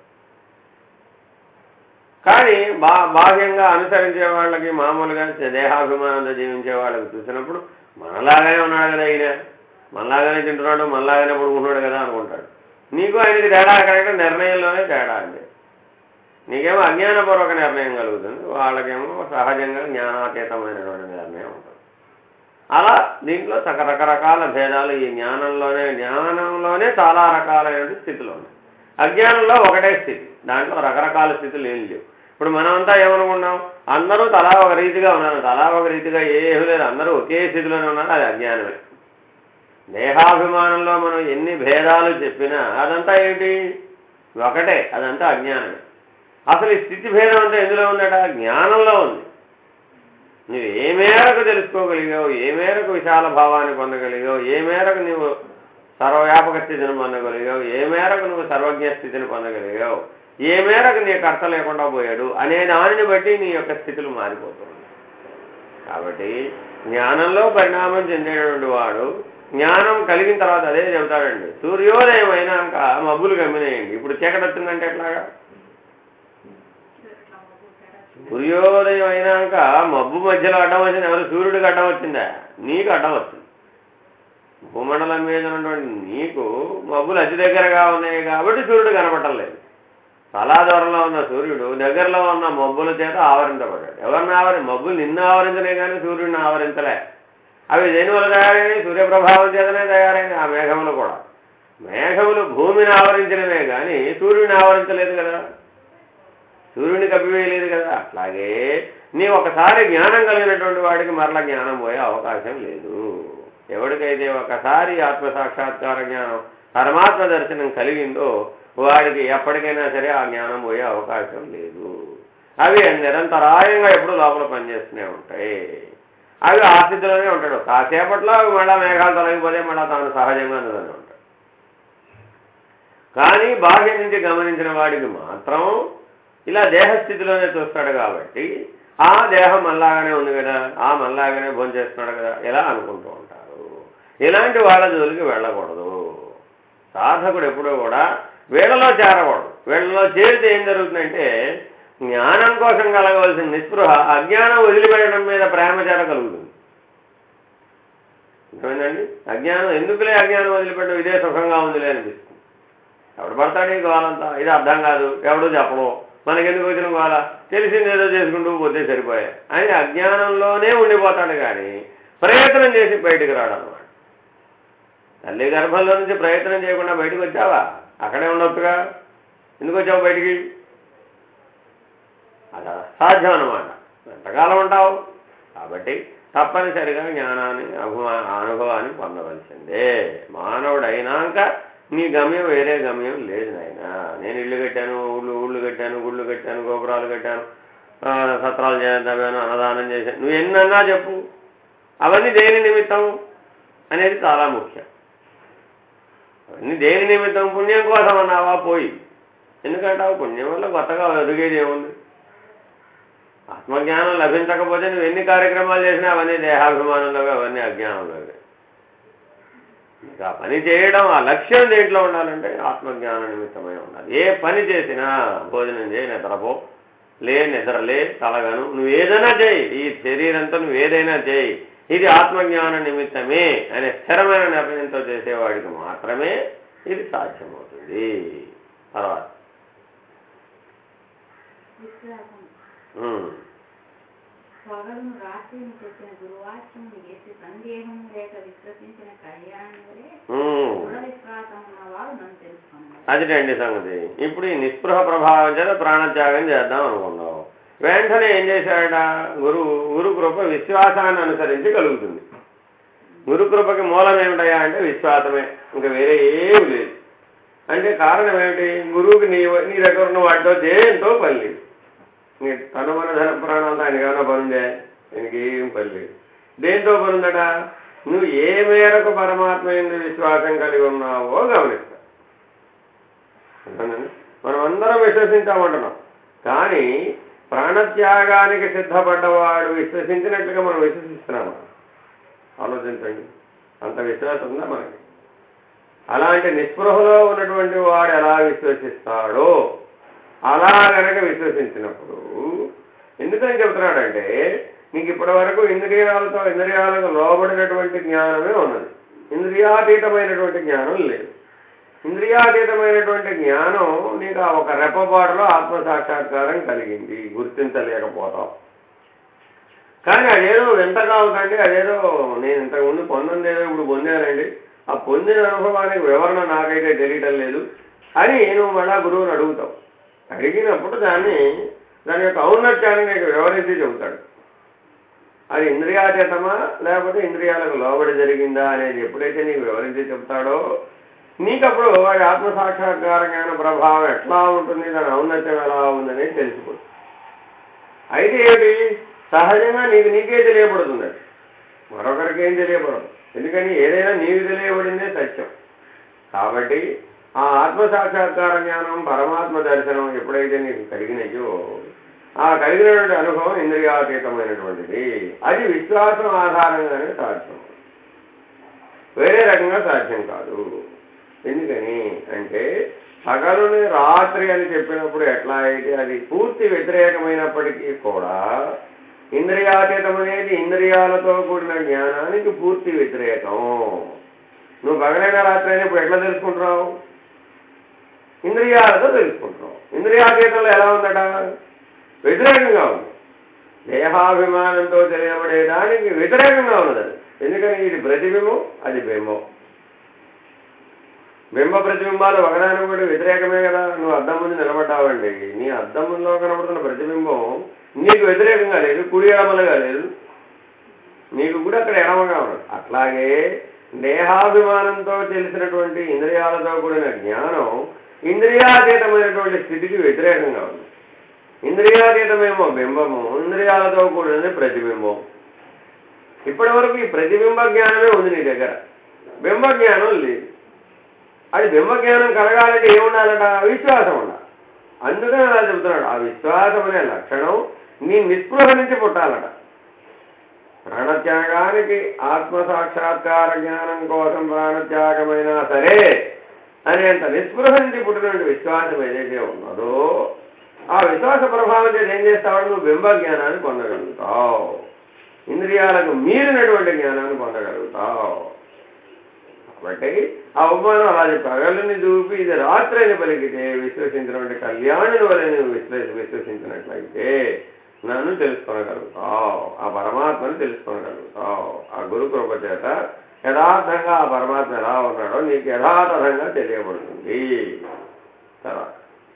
A: కానీ బాహ్యంగా అనుసరించే వాళ్ళకి, మామూలుగా దేహాభిమానంతో జీవించే వాళ్ళకి చూసినప్పుడు మనలాగానే ఉన్నాడు కదా, ఈయన మనలాగానే తింటున్నాడు, మనలాగానే పడుకుంటున్నాడు కదా అనుకుంటాడు. నీకు ఆయనకి తేడా అక్కడక్కడ నిర్ణయంలోనే తేడా అండి. నీకేమో అజ్ఞానపూర్వక నిర్ణయం కలుగుతుంది, వాళ్ళకేమో సహజంగా జ్ఞానాతీతమైనటువంటి నిర్ణయం ఉంటుంది. అలా దీంట్లో రకరకాల భేదాలు ఈ జ్ఞానంలోనే చాలా రకాలైన స్థితులు ఉన్నాయి. అజ్ఞానంలో ఒకటే స్థితి, దాంట్లో రకరకాల స్థితులు ఏం లేవు. ఇప్పుడు మనమంతా ఏమనుకున్నాం, అందరూ తలా ఒక రీతిగా ఉన్నారు, తలా ఒక రీతిగా ఏమీ లేదు, అందరూ ఒకే స్థితిలోనే ఉన్నారు, అది అజ్ఞానమే. దేహాభిమానంలో మనం ఎన్ని భేదాలు చెప్పినా అదంతా ఏమిటి? ఒకటే, అదంతా అజ్ఞానమే. అసలు ఈ స్థితి భేదం అంతా ఎందులో ఉందట? జ్ఞానంలో ఉంది. నువ్వు ఏ మేరకు తెలుసుకోగలిగావు, ఏ మేరకు విశాల భావాన్ని పొందగలిగావు, ఏ మేరకు నువ్వు సర్వవ్యాపక స్థితిని పొందగలిగావు, ఏ మేరకు నువ్వు సర్వజ్ఞ స్థితిని పొందగలిగావు, ఏ మేరకు నీ కర్త లేకుండా పోయాడు అనే దానిని బట్టి నీ యొక్క స్థితులు మారిపోతుంది. కాబట్టి జ్ఞానంలో పరిణామం చెందేటువంటి వాడు జ్ఞానం కలిగిన తర్వాత అదే చెబుతాడండి, సూర్యోదయం అయినాక మబ్బులు గమ్మినేయండి. ఇప్పుడు చీకటి వచ్చిందంటే ఎట్లాగా? సూర్యోదయం అయినాక మబ్బు మధ్యలో అడ్డం వచ్చింది ఎవరు? సూర్యుడికి అడ్డం వచ్చిందా? నీకు అడ్డం వచ్చింది. భూమండలం మీద ఉన్నటువంటి నీకు మబ్బులు అతి దగ్గరగా ఉన్నాయి కాబట్టి సూర్యుడు కనపడటం లేదు. చాలా దూరంలో ఉన్న సూర్యుడు దగ్గరలో ఉన్న మబ్బుల చేత ఆవరించబడ్డాడు. ఎవరిని మబ్బులు నిన్ను ఆవరించలే కానీ సూర్యుడిని ఆవరించలే. అవి దేనివల్ల తయారైనవి? సూర్యప్రభావం చేతనే తయారైనవి. ఆ మేఘములు కూడా, మేఘములు భూమిని ఆవరించినవే కానీ సూర్యుడిని ఆవరించలేదు కదా, సూర్యుడిని కప్పివేయలేదు కదా. అట్లాగే నీ ఒకసారి జ్ఞానం కలిగినటువంటి వాడికి మరలా జ్ఞానం పోయే అవకాశం లేదు. ఎవరికైతే ఒకసారి ఆత్మసాక్షాత్కార జ్ఞానం, పరమాత్మ దర్శనం కలిగిందో వాడికి ఎప్పటికైనా సరే ఆ జ్ఞానం పోయే అవకాశం లేదు. అవి నిరంతరాయంగా ఎప్పుడు లోపల పనిచేస్తూనే ఉంటాయి. అవి ఆ స్థితిలోనే ఉంటాడు. కాసేపట్లో మళ్ళా మేఘాలు తొలగిపోతే మళ్ళా తాను సహజంగా అందులోనే ఉంటాడు. కానీ బాహ్యం నుంచి గమనించిన వాడికి మాత్రం ఇలా దేహస్థితిలోనే చూస్తాడు. కాబట్టి ఆ దేహం మనలాగానే ఉంది కదా, ఆ మనలాగానే భోజనం చేస్తున్నాడు కదా, ఇలా అనుకుంటూ ఉంటారు. ఇలాంటి వాళ్ళ జోలికి వెళ్ళకూడదు. సాధకుడు ఎప్పుడూ కూడా వీళ్ళలో చేరకూడదు. వీళ్ళలో చేరితే ఏం జరుగుతుందంటే జ్ఞానం కోసం కలగవలసిన నిస్పృహ అజ్ఞానం వదిలిపెట్టడం మీద ప్రేమ చేత కలుగుతుంది. అర్థమైందండి? అజ్ఞానం ఎందుకులే, అజ్ఞానం వదిలిపెట్టడం ఇదే సుఖంగా ఉందిలే అనిపిస్తుంది. ఎవడు పడతాడు ఈ గోలంతా, ఇది అర్థం కాదు, ఎవడో చెప్పడం, మనకెందుకు వచ్చిన గోల, తెలిసింది ఏదో చేసుకుంటూ పోతే సరిపోయా అని అజ్ఞానంలోనే ఉండిపోతాడు. కానీ ప్రయత్నం చేసి బయటికి రాడు అన్నమాట. తల్లి గర్భంలో నుంచి ప్రయత్నం చేయకుండా బయటకు వచ్చావా? అక్కడే ఉండొచ్చుగా, ఎందుకు వచ్చావు బయటికి? అది అసాధ్యం అన్నమాట. ఎంతకాలం ఉంటావు? కాబట్టి తప్పనిసరిగా జ్ఞానాన్ని అనుభవాన్ని పొందవలసిందే. మానవుడు అయినాక నీ గమ్యం వేరే గమ్యం లేదు నాయన. నేను ఇల్లు కట్టాను, ఊళ్ళు కట్టాను, గుళ్ళు కట్టాను, గోపురాలు కట్టాను, సత్రాలు చేద్దాను, అన్నదానం చేశాను, నువ్వు ఎన్నన్నా చెప్పు, అవన్నీ దేని నిమిత్తం అనేది చాలా ముఖ్యం. అవన్నీ దేని నిమిత్తం? పుణ్యం కోసం అన్నావా? పోయి ఎందుకంటావు? పుణ్యం వల్ల కొత్తగా ఎదిగేది ఏముంది? ఆత్మజ్ఞానం లభించకపోతే నువ్వు ఎన్ని కార్యక్రమాలు చేసినా అవన్నీ దేహాభిమానంలోవి, అవన్నీ అజ్ఞానంలోవి. ఇంకా పని చేయడం, ఆ లక్ష్యం దేంట్లో ఉండాలంటే ఆత్మజ్ఞాన నిమిత్తమై ఉండాలి. ఏ పని చేసినా భోజనం చేయి, నిద్రపో, నిద్రలే, తలగను, నువ్వు ఏదైనా చేయి, ఈ శరీరంతో నువ్వు ఏదైనా చేయి, ఇది ఆత్మజ్ఞాన నిమిత్తమే అనే స్థిరమైన నిర్ణయంతో చేసేవాడికి మాత్రమే ఇది సాధ్యమవుతుంది. తర్వాత
B: పగలును రాత్రిని చెప్పిన గురువాక్యమును ఎట్టి సందేహము లేక విశ్వసించిన కళ్యాణులే దృఢ విశ్వాసం ఉన్నవాడు నన్ను తెలుసుకున్నాడు.
A: అదిటండి సంగతి. ఇప్పుడు ఈ నిస్పృహ ప్రభావం చేత ప్రాణత్యాగం చేద్దాం అనుకున్నావు. వెంటనే ఏం చేశాడ? గురు కృప విశ్వాసాన్ని అనుసరించి కలుగుతుంది. గురు కృపకి మూలం ఏమిటయా అంటే విశ్వాసమే, ఇంకా వేరే ఏమి లేదు. అంటే కారణం ఏమిటి? గురువుకి నీ దగ్గర ఉన్న వాటితో దేంతో పని లేదు. నీ తనుమన ధన ప్రాణాలతో ఆయనకి ఏమైనా పనుందే? ఆయనకి ఏం పని లేదు. దేంతో పనుందట? నువ్వు ఏ మేరకు పరమాత్మ ఎందు విశ్వాసం కలిగి ఉన్నావో గమనిస్తా. మనం అందరం విశ్వసించామంటున్నాం, కానీ ప్రాణత్యాగానికి సిద్ధపడ్డవాడు విశ్వసించినట్లుగా మనం విశ్వసిస్తున్నాము. ఆలోచించండి, అంత విశ్వాసం ఉందా మనకి? అలాంటి నిస్పృహలో ఉన్నటువంటి వాడు ఎలా విశ్వసిస్తాడో అలా గనక విశ్వసించినప్పుడు, ఎందుకని చెబుతున్నాడంటే నీకు ఇప్పటి వరకు ఇంద్రియాలకు లోబడినటువంటి జ్ఞానమే ఉన్నది, ఇంద్రియాతీతమైనటువంటి జ్ఞానం లేదు. ఇంద్రియాతీతమైనటువంటి జ్ఞానం నీకు ఆ ఒక రెప్పపాటులో ఆత్మసాక్షాత్కారం కలిగింది, గుర్తించలేకపోతాం. కానీ అదేదో వింతగా ఉందండి, అదేదో నేను ఇంతకుముందు పొందిందేదో ఇప్పుడు పొందానండి, ఆ పొందిన అనుభవానికి వివరణ నాకైతే తెలియటం లేదు అని నువ్వు మళ్ళా గురువుని అడుగుతావు. అడిగినప్పుడు దాని యొక్క ఔన్నత్యాన్ని నీకు వివరించి చెబుతాడు. అది ఇంద్రియాతీతమా లేకపోతే ఇంద్రియాలకు లోబడి జరిగిందా అనేది ఎప్పుడైతే నీకు వివరించి చెప్తాడో నీకప్పుడు వాడి ఆత్మసాక్షాత్కార జ్ఞాన ప్రభావం ఎట్లా ఉంటుంది, దాని ఔన్నత్యం ఎలా ఉందనేది తెలిసిపోతుంది. అయితే ఏమిటి? సహజంగా నీకే తెలియబడుతుంది, మరొకరికి ఏం తెలియబడదు. ఎందుకని ఏదైనా నీకు తెలియబడిందే సత్యం. కాబట్టి ఆ ఆత్మసాక్షాత్కార జ్ఞానం, పరమాత్మ దర్శనం ఎప్పుడైతే నీకు కలిగినయో ఆ కలిగినటువంటి అనుభవం ఇంద్రియాతీతమైనటువంటిది. అది విశ్వాసం ఆధారంగానే సాధ్యం, వేరే రకంగా సాధ్యం కాదు. ఎందుకని అంటే పగలుని రాత్రి అని చెప్పినప్పుడు ఎట్లా అయితే అది పూర్తి వ్యతిరేకమైనప్పటికీ కూడా ఇంద్రియాతీతం అనేది ఇంద్రియాలతో కూడిన జ్ఞానానికి పూర్తి వ్యతిరేకం. నువ్వు పగలైనా రాత్రి అయినా ఇప్పుడు ఎట్లా తెలుసుకుంటున్నావు? ఇంద్రియాలతో తెలుసుకుంటున్నావు. ఇంద్రియాతీతంలో ఎలా ఉందట? వ్యతిరేకంగా ఉంది. దేహాభిమానంతో తెలియబడేదానికి వ్యతిరేకంగా ఉన్నది. ఎందుకని ఇది ప్రతిబింబం, అది బింబం. బింబ ప్రతిబింబాలు ఒకదానికొకటి వ్యతిరేకమే కదా. నువ్వు అద్దం ముందు నిలబడ్డావండి, నీ అద్దం ముందులో కనబడుతున్న ప్రతిబింబం నీకు వ్యతిరేకంగా లేదు, కుడి ఎడమలుగా లేదు, నీకు కూడా అక్కడ ఎడమగా ఉన్నది. అట్లాగే దేహాభిమానంతో తెలిసినటువంటి ఇంద్రియాలతో కూడిన జ్ఞానం ఇంద్రియాతీతమైనటువంటి స్థితికి వ్యతిరేకంగా ఉంది. ఇంద్రియాతీతమేమో బింబము, ఇంద్రియాలతో కూడినది ప్రతిబింబం. ఇప్పటి వరకు ఈ ప్రతిబింబ జ్ఞానమే ఉంది నీ దగ్గర, బింబ జ్ఞానం లేదు. అది బింబ జ్ఞానం కలగాలంటే ఏముండాలట? విశ్వాసం ఉండాలి. అందుకని అలా చెబుతున్నాడు, ఆ విశ్వాసం అనే లక్షణం నీ నిస్పృహ నుంచి పుట్టాలట. ప్రాణత్యాగానికి ఆత్మసాక్షాత్కార జ్ఞానం కోసం ప్రాణత్యాగమైనా సరే అనేంత నిస్పృహ నుంచి పుట్టినటువంటి విశ్వాసం ఏదైతే ఉన్నదో ఆ విశ్వాస ప్రభావం చేసి ఏం చేస్తావు, నువ్వు బింబ జ్ఞానాన్ని పొందగలుగుతావు, ఇంద్రియాలకు మీరినటువంటి జ్ఞానాన్ని పొందగలుగుతావు. కాబట్టి ఆ ఉపమానం అలా పగలుని చూపి ఇది రాత్రి అని పలికితే విశ్వసించినటువంటి కళ్యాణుని వల్ల నువ్వు విశ్వసించినట్లయితే నన్ను తెలుసుకోగలుగుతావు, ఆ పరమాత్మని తెలుసుకోగలుగుతావు. ఆ గురు కృప చేత యథార్థంగా ఆ పరమాత్మ ఎలా ఉన్నాడో నీకు యథాతథంగా తెలియబడుతుంది. తర్వాత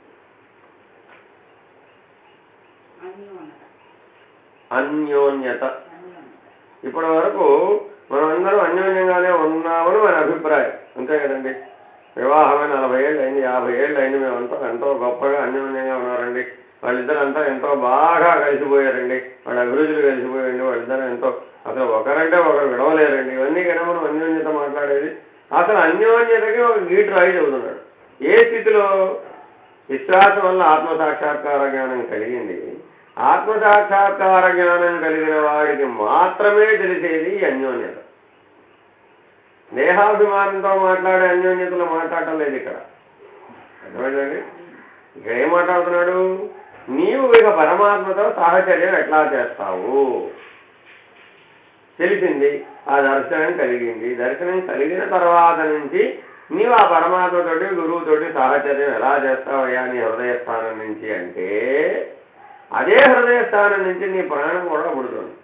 A: అన్యోన్యత. ఇప్పటి వరకు మనం అందరం అన్యోన్యంగానే ఉన్నామని మన అభిప్రాయం, అంతే కదండి. వివాహమైన 40 ఏళ్ళు అయింది, 50 ఏళ్ళు అయింది, మేమంతా ఎంతో గొప్పగా అన్యోన్యంగా ఉన్నారండి, వాళ్ళిద్దరంతా ఎంతో బాగా కలిసిపోయారండి, వాళ్ళ అభిరుచులు కలిసిపోయారండి, వాళ్ళిద్దరూ ఎంతో అసలు ఒకరంటే ఒకరు విడవలేరండి. ఇవన్నీ కదా మనం అన్యోన్యత మాట్లాడేది. అసలు అన్యోన్యతకి ఒక గీటు రాయి చెబుతున్నాడు. ఏ స్థితిలో? విశ్వాసం వల్ల ఆత్మసాక్షాత్కార జ్ఞానం కలిగింది. ఆత్మసాక్షాత్కార జ్ఞానం కలిగిన వాడికి మాత్రమే తెలిసేది అన్యోన్యత. దేహాభిమానంతో మాట్లాడే అన్యోన్యతలు మాట్లాడటం లేదు ఇక్కడ, అర్థమైందండి. ఇక్కడ ఏం మాట్లాడుతున్నాడు, నీవు ఇక పరమాత్మతో సాహచర్యం ఎట్లా చేస్తావు తెలిసింది, ఆ దర్శనం కలిగింది. దర్శనం కలిగిన తర్వాత నుంచి నీవు ఆ పరమాత్మతోటి గురువుతోటి సాహచర్యం ఎలా చేస్తావయ్యా నీ హృదయస్థానం నుంచి అంటే, అదే హృదయస్థానం నుంచి నీ ప్రాణం కూడా పుడుతుంది.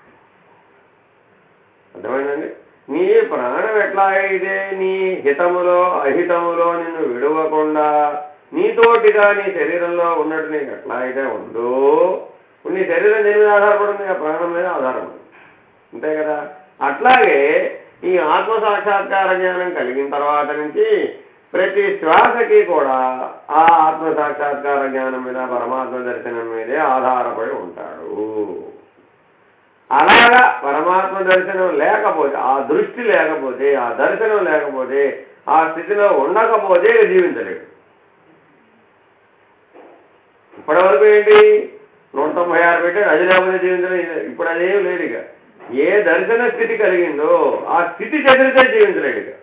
A: అర్థమైందండి. నీ ప్రాణం ఎట్లా అయితే నీ హితములో అహితములో నిన్ను విడవకుండా నీతోటిగా నీ శరీరంలో ఉన్నట్టు నీకు ఎట్లా అయితే ఉందో, నీ శరీరం దేని మీద ఆధారపడింది? ఆ ప్రాణం మీద ఆధారపడింది, అంతే కదా. అట్లాగే ఈ ఆత్మసాక్షాత్కార జ్ఞానం కలిగిన తర్వాత నుంచి ప్రతి శ్వాసకి కూడా ఆ ఆత్మసాక్షాత్కార జ్ఞానం మీద పరమాత్మ దర్శనం మీదే ఆధారపడి ఉంటాడు. అలాగా పరమాత్మ దర్శనం లేకపోతే, ఆ దృష్టి లేకపోతే, ఆ దర్శనం లేకపోతే, ఆ స్థితిలో ఉండకపోతే జీవించలేడు. ఇప్పటి వరకు ఏంటి, 196 పెట్టి అది లేకపోతే జీవించలేదు. ఇప్పుడు అదేం లేదు. ఇక ఏ దర్శన స్థితి కలిగిందో ఆ స్థితి చెదిరితే జీవించలేడు. ఇక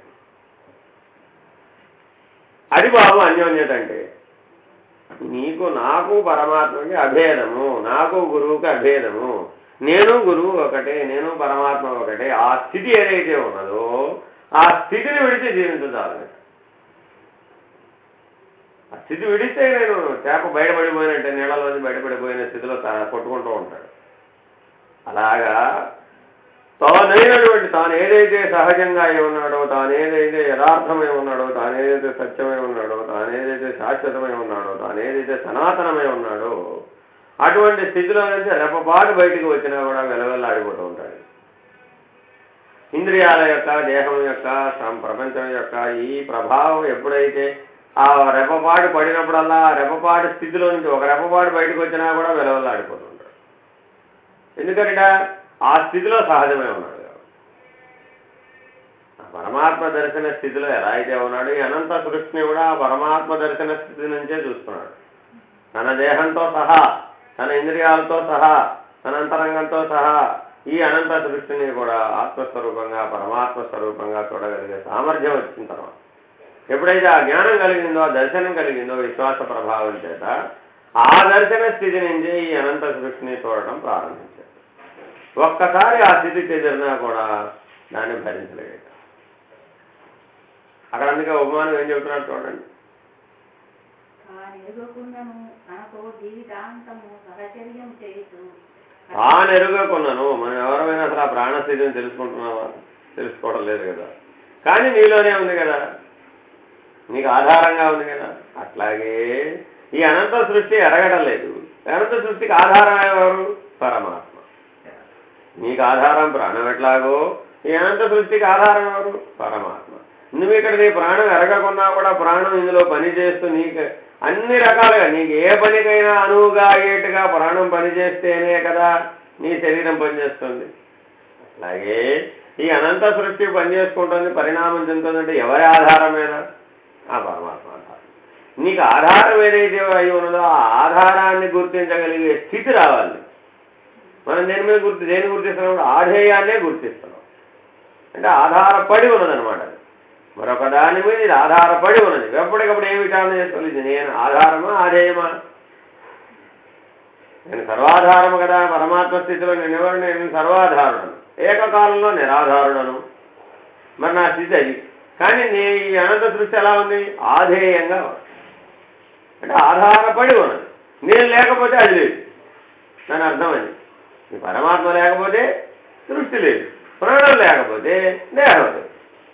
A: అది బాబు అన్యోన్యత అంటే. నీకు నాకు పరమాత్మకి అభేదము, నాకు గురువుకి అభేదము, నేను గురువు ఒకటే, నేను పరమాత్మ ఒకటే. ఆ స్థితి ఏదైతే ఉన్నదో ఆ స్థితిని విడిచి జీవించాలి. ఆ స్థితి విడిస్తే నేను చేప బయటపడిపోయినట్టే, నీళ్ళలోంచి బయటపడిపోయిన స్థితిలో కొట్టుకుంటూ ఉంటాడు. అలాగా తానైనటువంటి, తాను ఏదైతే సహజంగా అయి ఉన్నాడో, తాను ఏదైతే యథార్థమై ఉన్నాడో, తాను ఏదైతే సత్యమై ఉన్నాడో, తాను ఏదైతే శాశ్వతమై ఉన్నాడో, తాను ఏదైతే సనాతనమై ఉన్నాడో అటువంటి స్థితిలో నుంచి రెప్పపాటు బయటికి వచ్చినా కూడా వెలవెల్లాడిపోతూ ఉంటాడు. ఇంద్రియాల యొక్క, దేహం యొక్క, ప్రపంచం యొక్క ఈ ప్రభావం ఎప్పుడైతే ఆ రెప్పపాటు పడినప్పుడల్లా ఆ రెప్పపాటు స్థితిలో నుంచి ఒక రెప్పపాటు బయటకు వచ్చినా కూడా వెలవెల్లాడిపోతూ ఉంటాడు. ఎందుకంటే ఆ స్థితిలో సహజమే ఉన్నాడు. పరమాత్మ దర్శన స్థితిలో ఎలా అయితే ఉన్నాడు, ఈ అనంత సృష్టిని కూడా ఆ పరమాత్మ దర్శన స్థితి నుంచే చూస్తున్నాడు. తన దేహంతో సహా, తన ఇంద్రియాలతో సహా, తన అంతరంగంతో సహా ఈ అనంత సృష్టిని కూడా ఆత్మస్వరూపంగా, పరమాత్మ స్వరూపంగా చూడగలిగే సామర్థ్యం వచ్చిన తర్వాత, ఎప్పుడైతే ఆ జ్ఞానం కలిగిందో, ఆ దర్శనం కలిగిందో విశ్వాస ప్రభావం చేత, ఆ దర్శన స్థితి నుంచి ఈ అనంత సృష్టిని చూడటం ప్రారంభించాడు. ఒక్కసారి ఆ స్థితి చెదిరినా కూడా దాన్ని భరించలేదు. అక్కడ అందుకే ఉపమానం ఏం చెబుతున్నాడు చూడండి. తానెరుగకున్నాను. మనం ఎవరైనా అసలు ఆ ప్రాణస్థితిని తెలుసుకుంటున్నావా? తెలుసుకోవడం లేదు కదా. కానీ నీలోనే ఉంది కదా, నీకు ఆధారంగా ఉంది కదా. అట్లాగే ఈ అనంత సృష్టి ఎరగడం లేదు. అనంత సృష్టికి ఆధారం ఎవరు? పరమాత్మ. నీకు ఆధారం ప్రాణం ఎట్లాగో ఈ అనంత సృష్టికి ఆధారం ఎవరు? పరమాత్మ. నువ్వు ఇక్కడ నీ ప్రాణం ఎరగకున్నా కూడా ప్రాణం ఇందులో పనిచేస్తూ నీకు అన్ని రకాలుగా, నీకు ఏ పనికైనా అనువుగా అయ్యేట్టుగా ప్రాణం పనిచేస్తేనే కదా నీ శరీరం పనిచేస్తుంది. అలాగే ఈ అనంత సృష్టి పనిచేసుకుంటుంది, పరిణామం చెందుతుందంటే ఎవరి ఆధారమేనా? ఆ పరమాత్మ ఆధారం. నీకు ఆధారం ఏదైతే అయి ఉన్నదో ఆ ఆధారాన్ని గుర్తించగలిగే స్థితి రావాలి. మనం దేని గుర్తిస్తున్నాం? ఆధేయాన్నే గుర్తిస్తున్నాం. అంటే ఆధారపడి ఉన్నదనమాట. అది మరొక దాని మీద ఇది ఆధారపడి ఉన్నది. ఎప్పటికప్పుడు ఏం విచారణ చేసుకోలేదు, నేను ఆధారమా ఆధేయమా? నేను సర్వాధారము కదా, పరమాత్మ స్థితిలో నేను సర్వాధారుడను, ఏకకాలంలో నిరాధారుడను. మరి నా స్థితి అది. కానీ ఈ అనంత సృష్టి ఎలా ఉంది? ఆధేయంగా ఉంది. అంటే ఆధారపడి ఉన్నది. నేను లేకపోతే అది లేదు, దాని అర్థమైంది. ఈ పరమాత్మ లేకపోతే సృష్టి లేదు, ప్రాణం లేకపోతే దేహం లేదు.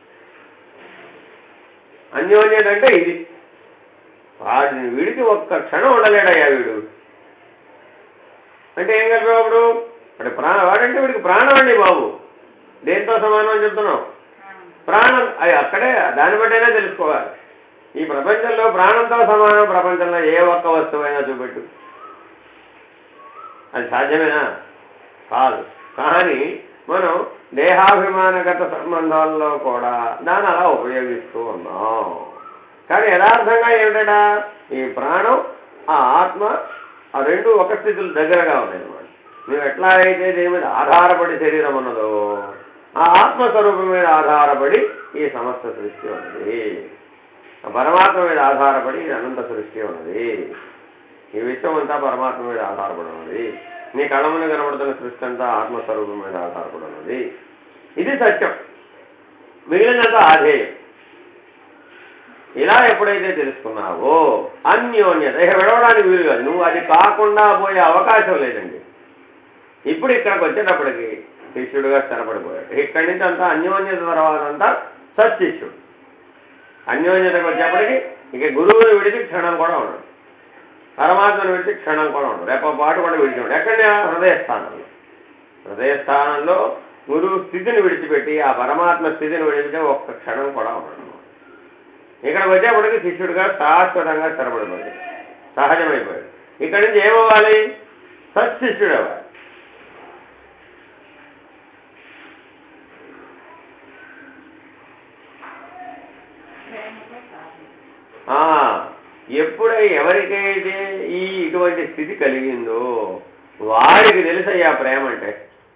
A: అన్యోన్యత అంటే ఇది. వాడిని విడిచి ఒక్క క్షణం ఉండలేడయ్యా వీడు. అంటే ఏం కలిపేవాడు? అంటే వాడంటే వీడికి ప్రాణం అండి బాబు. దేంతో సమానం అని చెప్తున్నాం? ప్రాణం. అది అక్కడే దాన్ని బట్టైనా తెలుసుకోవాలి. ఈ ప్రపంచంలో ప్రాణంతో సమానం ప్రపంచంలో ఏ ఒక్క వస్తువైనా చూపెట్టు, అది సాధ్యమేనా? కాదు. కానీ మనం దేహాభిమానగత సంబంధాల్లో కూడా దాన్ని అలా ఉపయోగిస్తూ ఉన్నాం. కానీ యథార్థంగా ఏమిటా, ఈ ప్రాణం ఆ ఆత్మ ఆ రెండు ఒక స్థితులు దగ్గరగా ఉన్నాయి అన్నమాట. నువ్వు ఎట్లా అయితే దేని మీద ఆధారపడి శరీరం ఉన్నదో ఆ ఆత్మస్వరూపం మీద ఆధారపడి ఈ సమస్త సృష్టి ఉన్నది. ఆ పరమాత్మ మీద ఆధారపడి ఈ అనంత సృష్టి ఉన్నది. ఈ విశ్వం అంతా పరమాత్మ మీద ఆధారపడి ఉన్నది. నీ కళ్ళ ముందు కనబడుతున్న సృష్టి అంతా ఆత్మస్వరూపం మీద ఆధారపడి ఉన్నది. ఇది సత్యం, మిగిలినంతా ఆధేయం. ఇలా ఎప్పుడైతే తెలుసుకున్నావో అన్యోన్యత ఇక విడవడానికి వీలు కాదు. నువ్వు అది కాకుండా పోయే అవకాశం లేదండి. ఇప్పుడు ఇక్కడికి వచ్చేటప్పటికి శిష్యుడుగా స్థిరపడిపోయాడు. ఇక్కడి నుంచి అంతా అన్యోన్యత తర్వాత అంతా సత్శిష్యుడు. అన్యోన్యతకు వచ్చేప్పటికి ఇక గురువుని విడిచి క్షణం కూడా ఉండడు, పరమాత్మను విడిచి క్షణం కూడా ఉండడు, రేపపాటు కూడా విడిచి ఉండడు. ఎక్కడ? హృదయస్థానంలో. హృదయస్థానంలో గురువు స్థితిని విడిచిపెట్టి ఆ పరమాత్మ స్థితిని విడిచితే ఒక్క క్షణం కూడా ఉండడు. ఇక్కడికి వచ్చేప్పటికి శిష్యుడిగా శాశ్వతంగా స్థిరపడిపోయాడు, సహజమైపోయాడు. ఇక్కడి నుంచి ఏమవ్వాలి? సత్శిష్యుడు అవ్వాలి. ఎవరికైతే ఇటువంటి స్థితి కలిగిందో వాడికి తెలుసయ్యా ప్రేమ అంటే.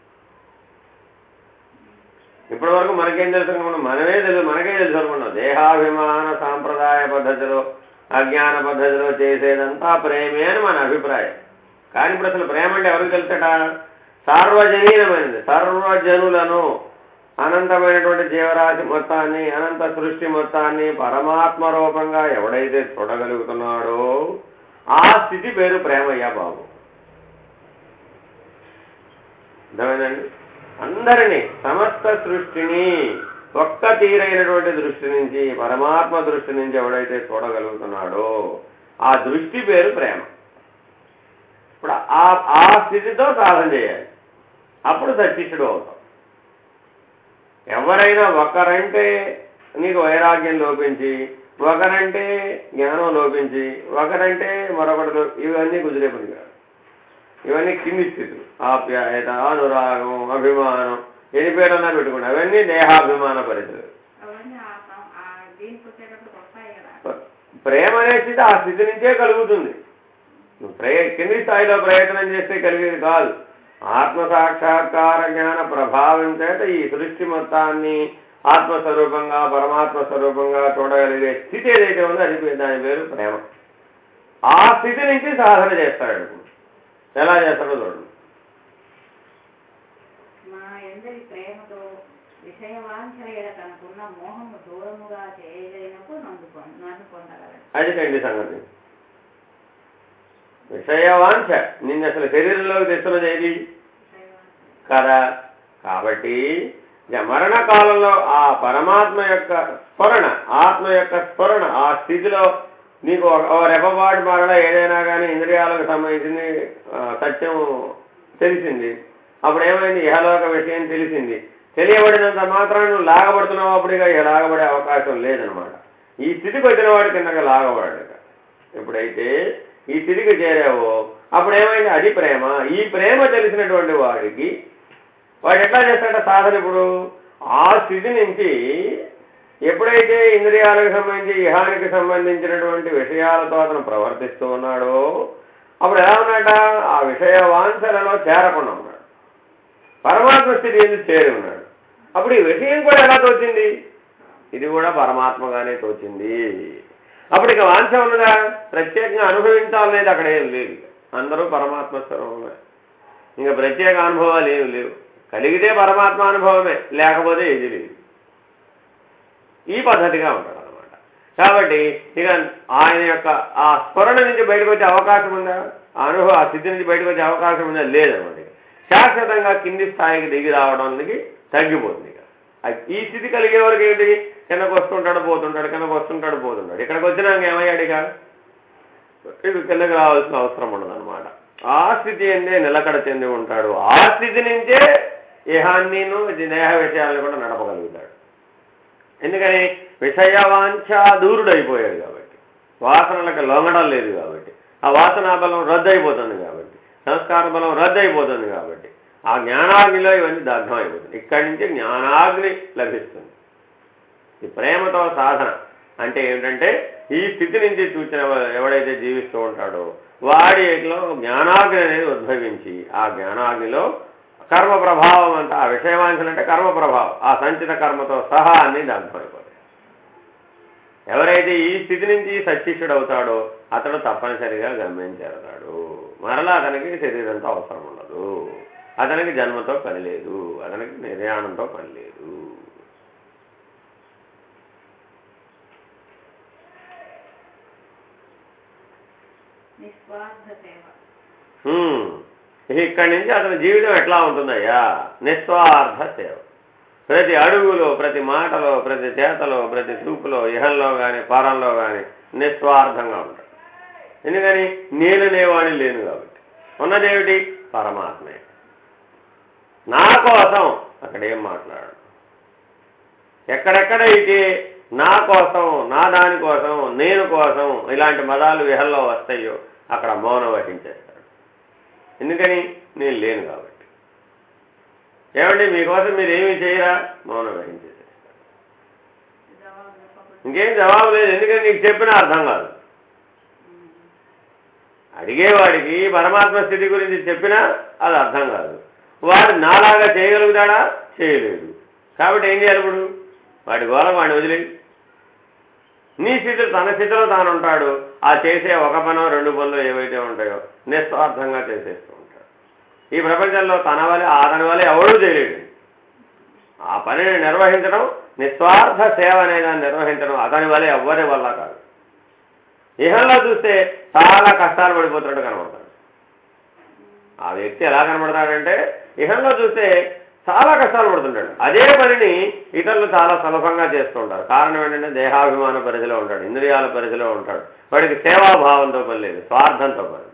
A: ఇప్పటి వరకు మనకేం తెలుసు అనుకున్నాం? మనకే తెలుసు అనుకున్నాం. దేహాభిమాన సాంప్రదాయ పద్ధతిలో అజ్ఞాన పద్ధతిలో చేసేదంతా ప్రేమే అని మన అభిప్రాయం. కానీ ఇప్పుడు అసలు ప్రేమ అంటే ఎవరికి తెలుసట? సార్వజనీనమైనది. సర్వజనులను, అనంతమైనటువంటి జీవరాశి మొత్తాన్ని, అనంత సృష్టి మొత్తాన్ని పరమాత్మ రూపంగా ఎవడైతే చూడగలుగుతున్నాడో ఆ స్థితి పేరు ప్రేమయ్యా బాబు. అర్థమైందండి? అందరినీ, సమస్త సృష్టిని ఒక్క తీరైనటువంటి దృష్టి నుంచి, పరమాత్మ దృష్టి నుంచి ఎవడైతే చూడగలుగుతున్నాడో ఆ దృష్టి పేరు ప్రేమ. ఇప్పుడు ఆ స్థితితో సాధన చేయాలి, అప్పుడు సత్శిష్యుడు అవుతాం. ఎవరైనా ఒకరంటే నీకు వైరాగ్యం లోపించి, ఒకరంటే జ్ఞానం లోపించి, ఒకరంటే మరొకటి, ఇవన్నీ కుదిరే పని కాదు. ఇవన్నీ కింది స్థితులు. ఆప్యాయత, అనురాగం, అభిమానం, ఎన్ని పేరున్నా పెట్టుకోండి, అవన్నీ దేహాభిమాన పరిస్థితులు. ప్రేమ అనే స్థితి ఆ స్థితి నుంచే కలుగుతుంది. కింది స్థాయిలో ప్రయత్నం చేస్తే కలిగేది కాదు. ఆత్మసాక్షాత్కార జ్ఞాన ప్రభావం చేత ఈ సృష్టి మొత్తాన్ని ఆత్మస్వరూపంగా, పరమాత్మ స్వరూపంగా చూడగలిగే స్థితి ఏదైతే ఉందో అది దాని పేరు ప్రేమ. ఆ స్థితి నుంచి సాధన చేస్తాడు. ఎలా చేస్తాడో చూడండి. అది కండి సంగతి. విషయవాంఛ నిన్ను అసలు శరీరంలోకి తెస్తున్నది ఏది కదా. కాబట్టి మరణకాలంలో ఆ పరమాత్మ యొక్క స్ఫురణ, ఆత్మ యొక్క స్ఫురణ, ఆ స్థితిలో నీకు రెప్పపాటు మరణ ఏదైనా కానీ ఇంద్రియాలకు సంబంధించింది సత్యం తెలిసింది. అప్పుడు ఏమైంది? ఇహలోక విషయం తెలిసింది. తెలియబడినంత మాత్రాన్ని నువ్వు లాగబడుతున్నావు. అప్పుడు ఇక లాగబడే అవకాశం లేదనమాట. ఈ స్థితికి వచ్చిన వాడి కిందగా లాగబడాడు. ఎప్పుడైతే ఈ స్థితికి చేరావో అప్పుడు ఏమైంది? అది ప్రేమ. ఈ ప్రేమ తెలిసినటువంటి వాడికి వాడు ఎట్లా చేస్తాడ సాధన? ఇప్పుడు ఆ స్థితి నుంచి ఎప్పుడైతే ఇంద్రియాలకు సంబంధించి, ఇహానికి సంబంధించినటువంటి విషయాలతో అతను ప్రవర్తిస్తూ ఉన్నాడో అప్పుడు ఎలా ఉన్నాడ? ఆ విషయ వాంఛలలో చేరకుండా ఉన్నాడు. పరమాత్మ స్థితి ఎందుకు చేరి ఉన్నాడు. అప్పుడు ఈ విషయం కూడా ఎలా తోచింది? ఇది కూడా పరమాత్మగానే తోచింది. అప్పుడు ఇక వాంఛ ఉన్నదా? ప్రత్యేకంగా అనుభవించాలనేది అక్కడ ఏం లేదు. అందరూ పరమాత్మ స్వరూపమే. ఇంకా ప్రత్యేక అనుభవాలు ఏమి లేవు. కలిగితే పరమాత్మ అనుభవమే, లేకపోతే ఏది లేదు. ఈ పద్ధతిగా ఉంటాడు అనమాట. కాబట్టి ఇక ఆయన యొక్క ఆ స్మరణ నుంచి బయటకు వచ్చే అవకాశం ఉందా? ఆ అనుభవం ఆ స్థితి నుంచి బయటకు వచ్చే అవకాశం ఉందా? లేదనమాట. శాశ్వతంగా కింది స్థాయికి దిగి రావడానికి తగ్గిపోతుంది. ఇక ఈ స్థితి కలిగే వరకు ఏంటి? కిందకు వస్తుంటాడు పోతుంటాడు, కిందకు వస్తుంటాడు పోతుంటాడు. ఇక్కడికి వచ్చినాక ఏమయ్యాడు? ఇక ఇది కిందకి రావాల్సిన అవసరం ఉండదు అనమాట. ఆ స్థితి అందే నిలకడ చెంది ఉంటాడు. ఆ స్థితి నుంచే ఇహాన్నీను దేహ విషయాలను కూడా నడపగలుగుతాడు. ఎందుకని? విషయవాంఛ దూరుడైపోయాడు కాబట్టి, వాసనలకు లొంగడం లేదు కాబట్టి, ఆ వాసనా బలం రద్దు అయిపోతుంది కాబట్టి, సంస్కార బలం రద్దు అయిపోతుంది కాబట్టి, ఆ జ్ఞానాగ్నిలో ఇవన్నీ దగ్ధం అయిపోతుంది. ఇక్కడి నుంచి జ్ఞానాగ్ని లభిస్తుంది. ఈ ప్రేమతో సాధన అంటే ఏమిటంటే, ఈ స్థితి నుంచి చూసిన ఎవడైతే జీవిస్తూ ఉంటాడో వాడిలో జ్ఞానాగ్ని అనేది ఉద్భవించి, ఆ జ్ఞానాగ్నిలో కర్మ ప్రభావం అంతా, ఆ విషయవాంఛలంటే కర్మ ప్రభావం, ఆ సంచిత కర్మతో సహా అన్ని దగ్ధమైపోతాయి. ఎవరైతే ఈ స్థితి నుంచి సశిష్యుడు అవుతాడో అతడు తప్పనిసరిగా గమ్యం చేరతాడు. మరలా అతనికి శరీరంతో అవసరం ఉండదు, అతనికి జన్మతో పని లేదు, అతనికి నిర్యాణంతో పని లేదు. ఇక్కడి నుంచి అతని జీవితం ఎట్లా ఉంటుందయ్యా? నిస్వార్థ సేవ. ప్రతి అడుగులో, ప్రతి మాటలో, ప్రతి చేతలో, ప్రతి చూపులో, ఇహంలో కానీ పరంలో కానీ నిస్వార్థంగా ఉంటాడు. ఎందుకని? నేననేవాడిని లేను కాబట్టి. ఉన్నదేమిటి? పరమాత్మే. నా కోసం అక్కడేం మాట్లాడు. ఎక్కడెక్కడైతే నా కోసం, నా దానికోసం, నేను కోసం ఇలాంటి పదాలు విహల్లో వస్తాయో అక్కడ మౌనం వహించేస్తాడు. ఎందుకని? నేను లేను కాబట్టి. ఏమండి మీకోసం మీరు ఏమీ చేయరా? మౌనం వహించేసేస్తాడు. ఇంకేం జవాబు లేదు. ఎందుకని? నీకు చెప్పినా అర్థం కాదు. అడిగేవాడికి పరమాత్మ స్థితి గురించి చెప్పినా అది అర్థం కాదు. వాడు నాలాగా చేయగలుగుతాడా? చేయలేడు. కాబట్టి ఏం చేయాలి? ఇప్పుడు వాడి గోళ వాడిని వదిలేయి. నీ స్థితిలో, తన స్థితిలో తాను ఉంటాడు. ఆ చేసే ఒక పనో రెండు పనులు ఏవైతే ఉంటాయో నిస్వార్థంగా చేసేస్తూ ఉంటాడు. ఈ ప్రపంచంలో తన వల్ల అతని వల్ల ఎవడూ చేయలేడు. ఆ పనిని నిర్వహించడం, నిస్వార్థ సేవ అనేదాన్ని నిర్వహించడం అతని వల్ల ఎవ్వరి వల్ల కాదు. ఇహంలో చూస్తే చాలా కష్టాలు పడిపోతున్నాడు కనబడతాడు. ఆ వ్యక్తి ఎలా కనబడతాడంటే, ఇహంలో చూస్తే చాలా కష్టాలు పడుతుంటాడు. అదే పనిని ఇతరులు చాలా సులభంగా చేస్తూ ఉంటారు. కారణం ఏంటంటే దేహాభిమాన పరిధిలో ఉంటాడు, ఇంద్రియాల పరిధిలో ఉంటాడు. వాడికి సేవాభావంతో పని లేదు, స్వార్థంతో పని.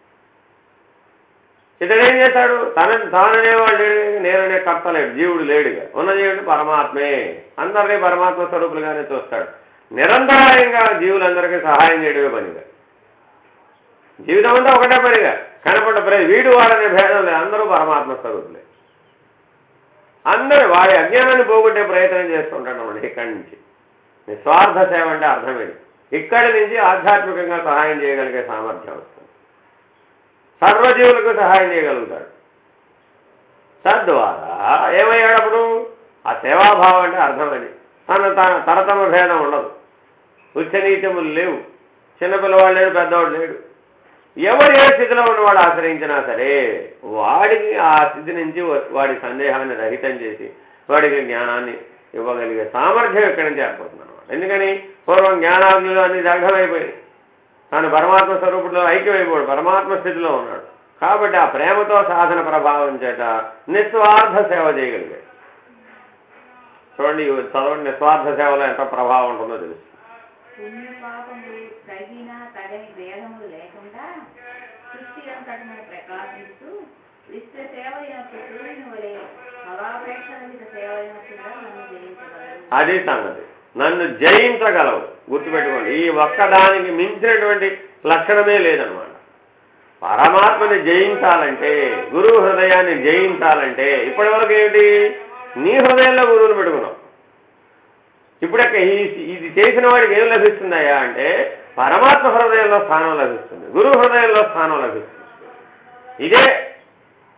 A: ఇతడేం చేస్తాడు? తాననేవాడు లేడు, నేననే కర్త లేడు, జీవుడు లేడుగా. ఉన్నది ఏమిటి? పరమాత్మే. అందరినీ పరమాత్మ స్వరూపులుగానే చూస్తాడు. నిరంతరాయంగా జీవులందరికీ సహాయం చేయడమే పనిగా. జీవితం అంతా ఒకటే పనిగా కనపడ్డ వీడు వాడనే భేదం లేదు. అందరూ పరమాత్మ స్వరూపులే. అందరూ వాడి అజ్ఞానాన్ని పోగొట్టే ప్రయత్నం చేస్తుంటాడు అన్నమాట. ఇక్కడి నుంచి నిస్వార్థ సేవ అంటే అర్థమేది. ఇక్కడి నుంచి ఆధ్యాత్మికంగా సహాయం చేయగలిగే సామర్థ్యం వస్తుంది. సర్వజీవులకు సహాయం చేయగలుగుతాడు. తద్వారా ఏమయ్యాడప్పుడు? ఆ సేవాభావం అంటే అర్థం అది. తరతమ భేదం ఉండదు, ఉచ్చనీచములు లేవు, చిన్నపిల్లవాడు లేడు, పెద్దవాడు లేడు. ఎవరు ఏ స్థితిలో ఉన్నవాడు ఆశ్రయించినా సరే వాడికి ఆ స్థితి నుంచి వాడి సందేహాన్ని రహితం చేసి వాడికి జ్ఞానాన్ని ఇవ్వగలిగే సామర్థ్యం ఇక్కడి నుంచి ఏర్పడుతుంది అన్నమాట. ఎందుకని? పూర్వం జ్ఞానాగ్నిలో అన్ని దగ్ధమైపోయి తాను పరమాత్మ స్వరూపుడిలో ఐక్యమైపోయాడు, పరమాత్మ స్థితిలో ఉన్నాడు. కాబట్టి ఆ ప్రేమతో సాధన ప్రభావం చేత నిస్వార్థ సేవ చేయగలిగాడు. చూడండి, చదవండి, నిస్వార్థ సేవలో ఎంత ప్రభావం ఉంటుందో తెలుసు.
B: పుణ్యపాపములు తగిన తగని భేదములు లేకుండా సృష్టి అంతటా ప్రకాశిస్తూ విశ్వ సేవ సూర్యుని వలె ఫలాపేక్షరహిత సేవ నన్ను జయించగలవు.
A: అది సంగతి. నన్ను జయించగలవు. గుర్తుపెట్టుకోండి, ఈ ఒక్కదానికి మించినటువంటి లక్షణమే లేదనమాట. పరమాత్మని జయించాలంటే, గురువు హృదయాన్ని జయించాలంటే ఇప్పటి వరకు ఏమిటి? నీ హృదయంలో గురువుని పెట్టుకున్నావు. ఇప్పుడు ఇది చేసిన వాడికి ఏం లభిస్తుందయ్యా అంటే పరమాత్మ హృదయంలో స్థానం లభిస్తుంది, గురువు హృదయంలో స్థానం లభిస్తుంది. ఇదే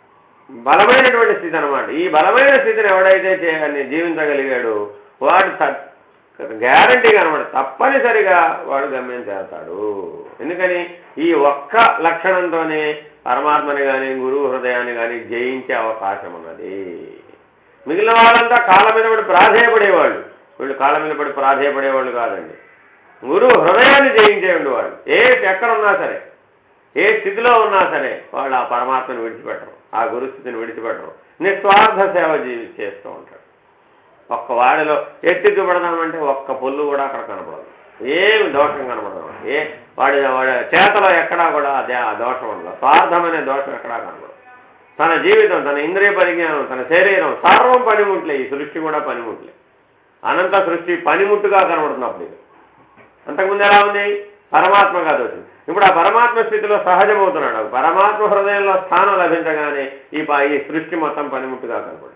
A: బలమైనటువంటి స్థితి అనమాట. ఈ బలమైన స్థితిని ఎవడైతే జీవించగలిగాడు వాడు గ్యారంటీగా అనమాట తప్పనిసరిగా వాడు గమ్యం చేస్తాడు. ఎందుకని ఈ ఒక్క లక్షణంతోనే పరమాత్మని కానీ గురువు హృదయాన్ని కానీ జయించే అవకాశం ఉన్నది. మిగిలిన వాళ్ళంతా కాళ్ళ మీద పడి ప్రాధేయపడేవాళ్ళు, వీళ్ళు కాళ్ళ మీద పడి ప్రాధేయపడేవాళ్ళు కాదండి. గురువు హృదయాన్ని జయించేయండి వాళ్ళు. ఎక్కడున్నా సరే, ఏ స్థితిలో ఉన్నా సరే వాళ్ళు ఆ పరమాత్మను విడిచిపెట్టరు, ఆ గురుస్థితిని విడిచిపెట్టరు. నిస్వార్థ సేవ చేస్తూ ఉంటారు. ఒక్క వాడిలో ఎత్తి చూపెడదామంటే ఒక్క పొల్లు కూడా అక్కడ కనపడదు, ఏమి దోషం కనపడదు. వాడి చేతలో ఎక్కడా కూడా అదే ఆ దోషం ఉండదు, స్వార్థమనే దోషం ఎక్కడా కనపడదు. తన జీవితం, తన ఇంద్రియ పరిజ్ఞానం, తన శరీరం సర్వం పనిముట్లే. ఈ సృష్టి కూడా పనిముట్లే. అనంత సృష్టి పనిముట్టుగా కనబడుతున్నప్పుడు ఇది అంతకుముందు ఎలా ఉంది? పరమాత్మ కాదు వచ్చింది. ఇప్పుడు ఆ పరమాత్మ స్థితిలో సహజమవుతున్నాడు. పరమాత్మ హృదయంలో స్థానం లభించగానే ఈ సృష్టి మొత్తం పనిముట్టుగా కనపడింది.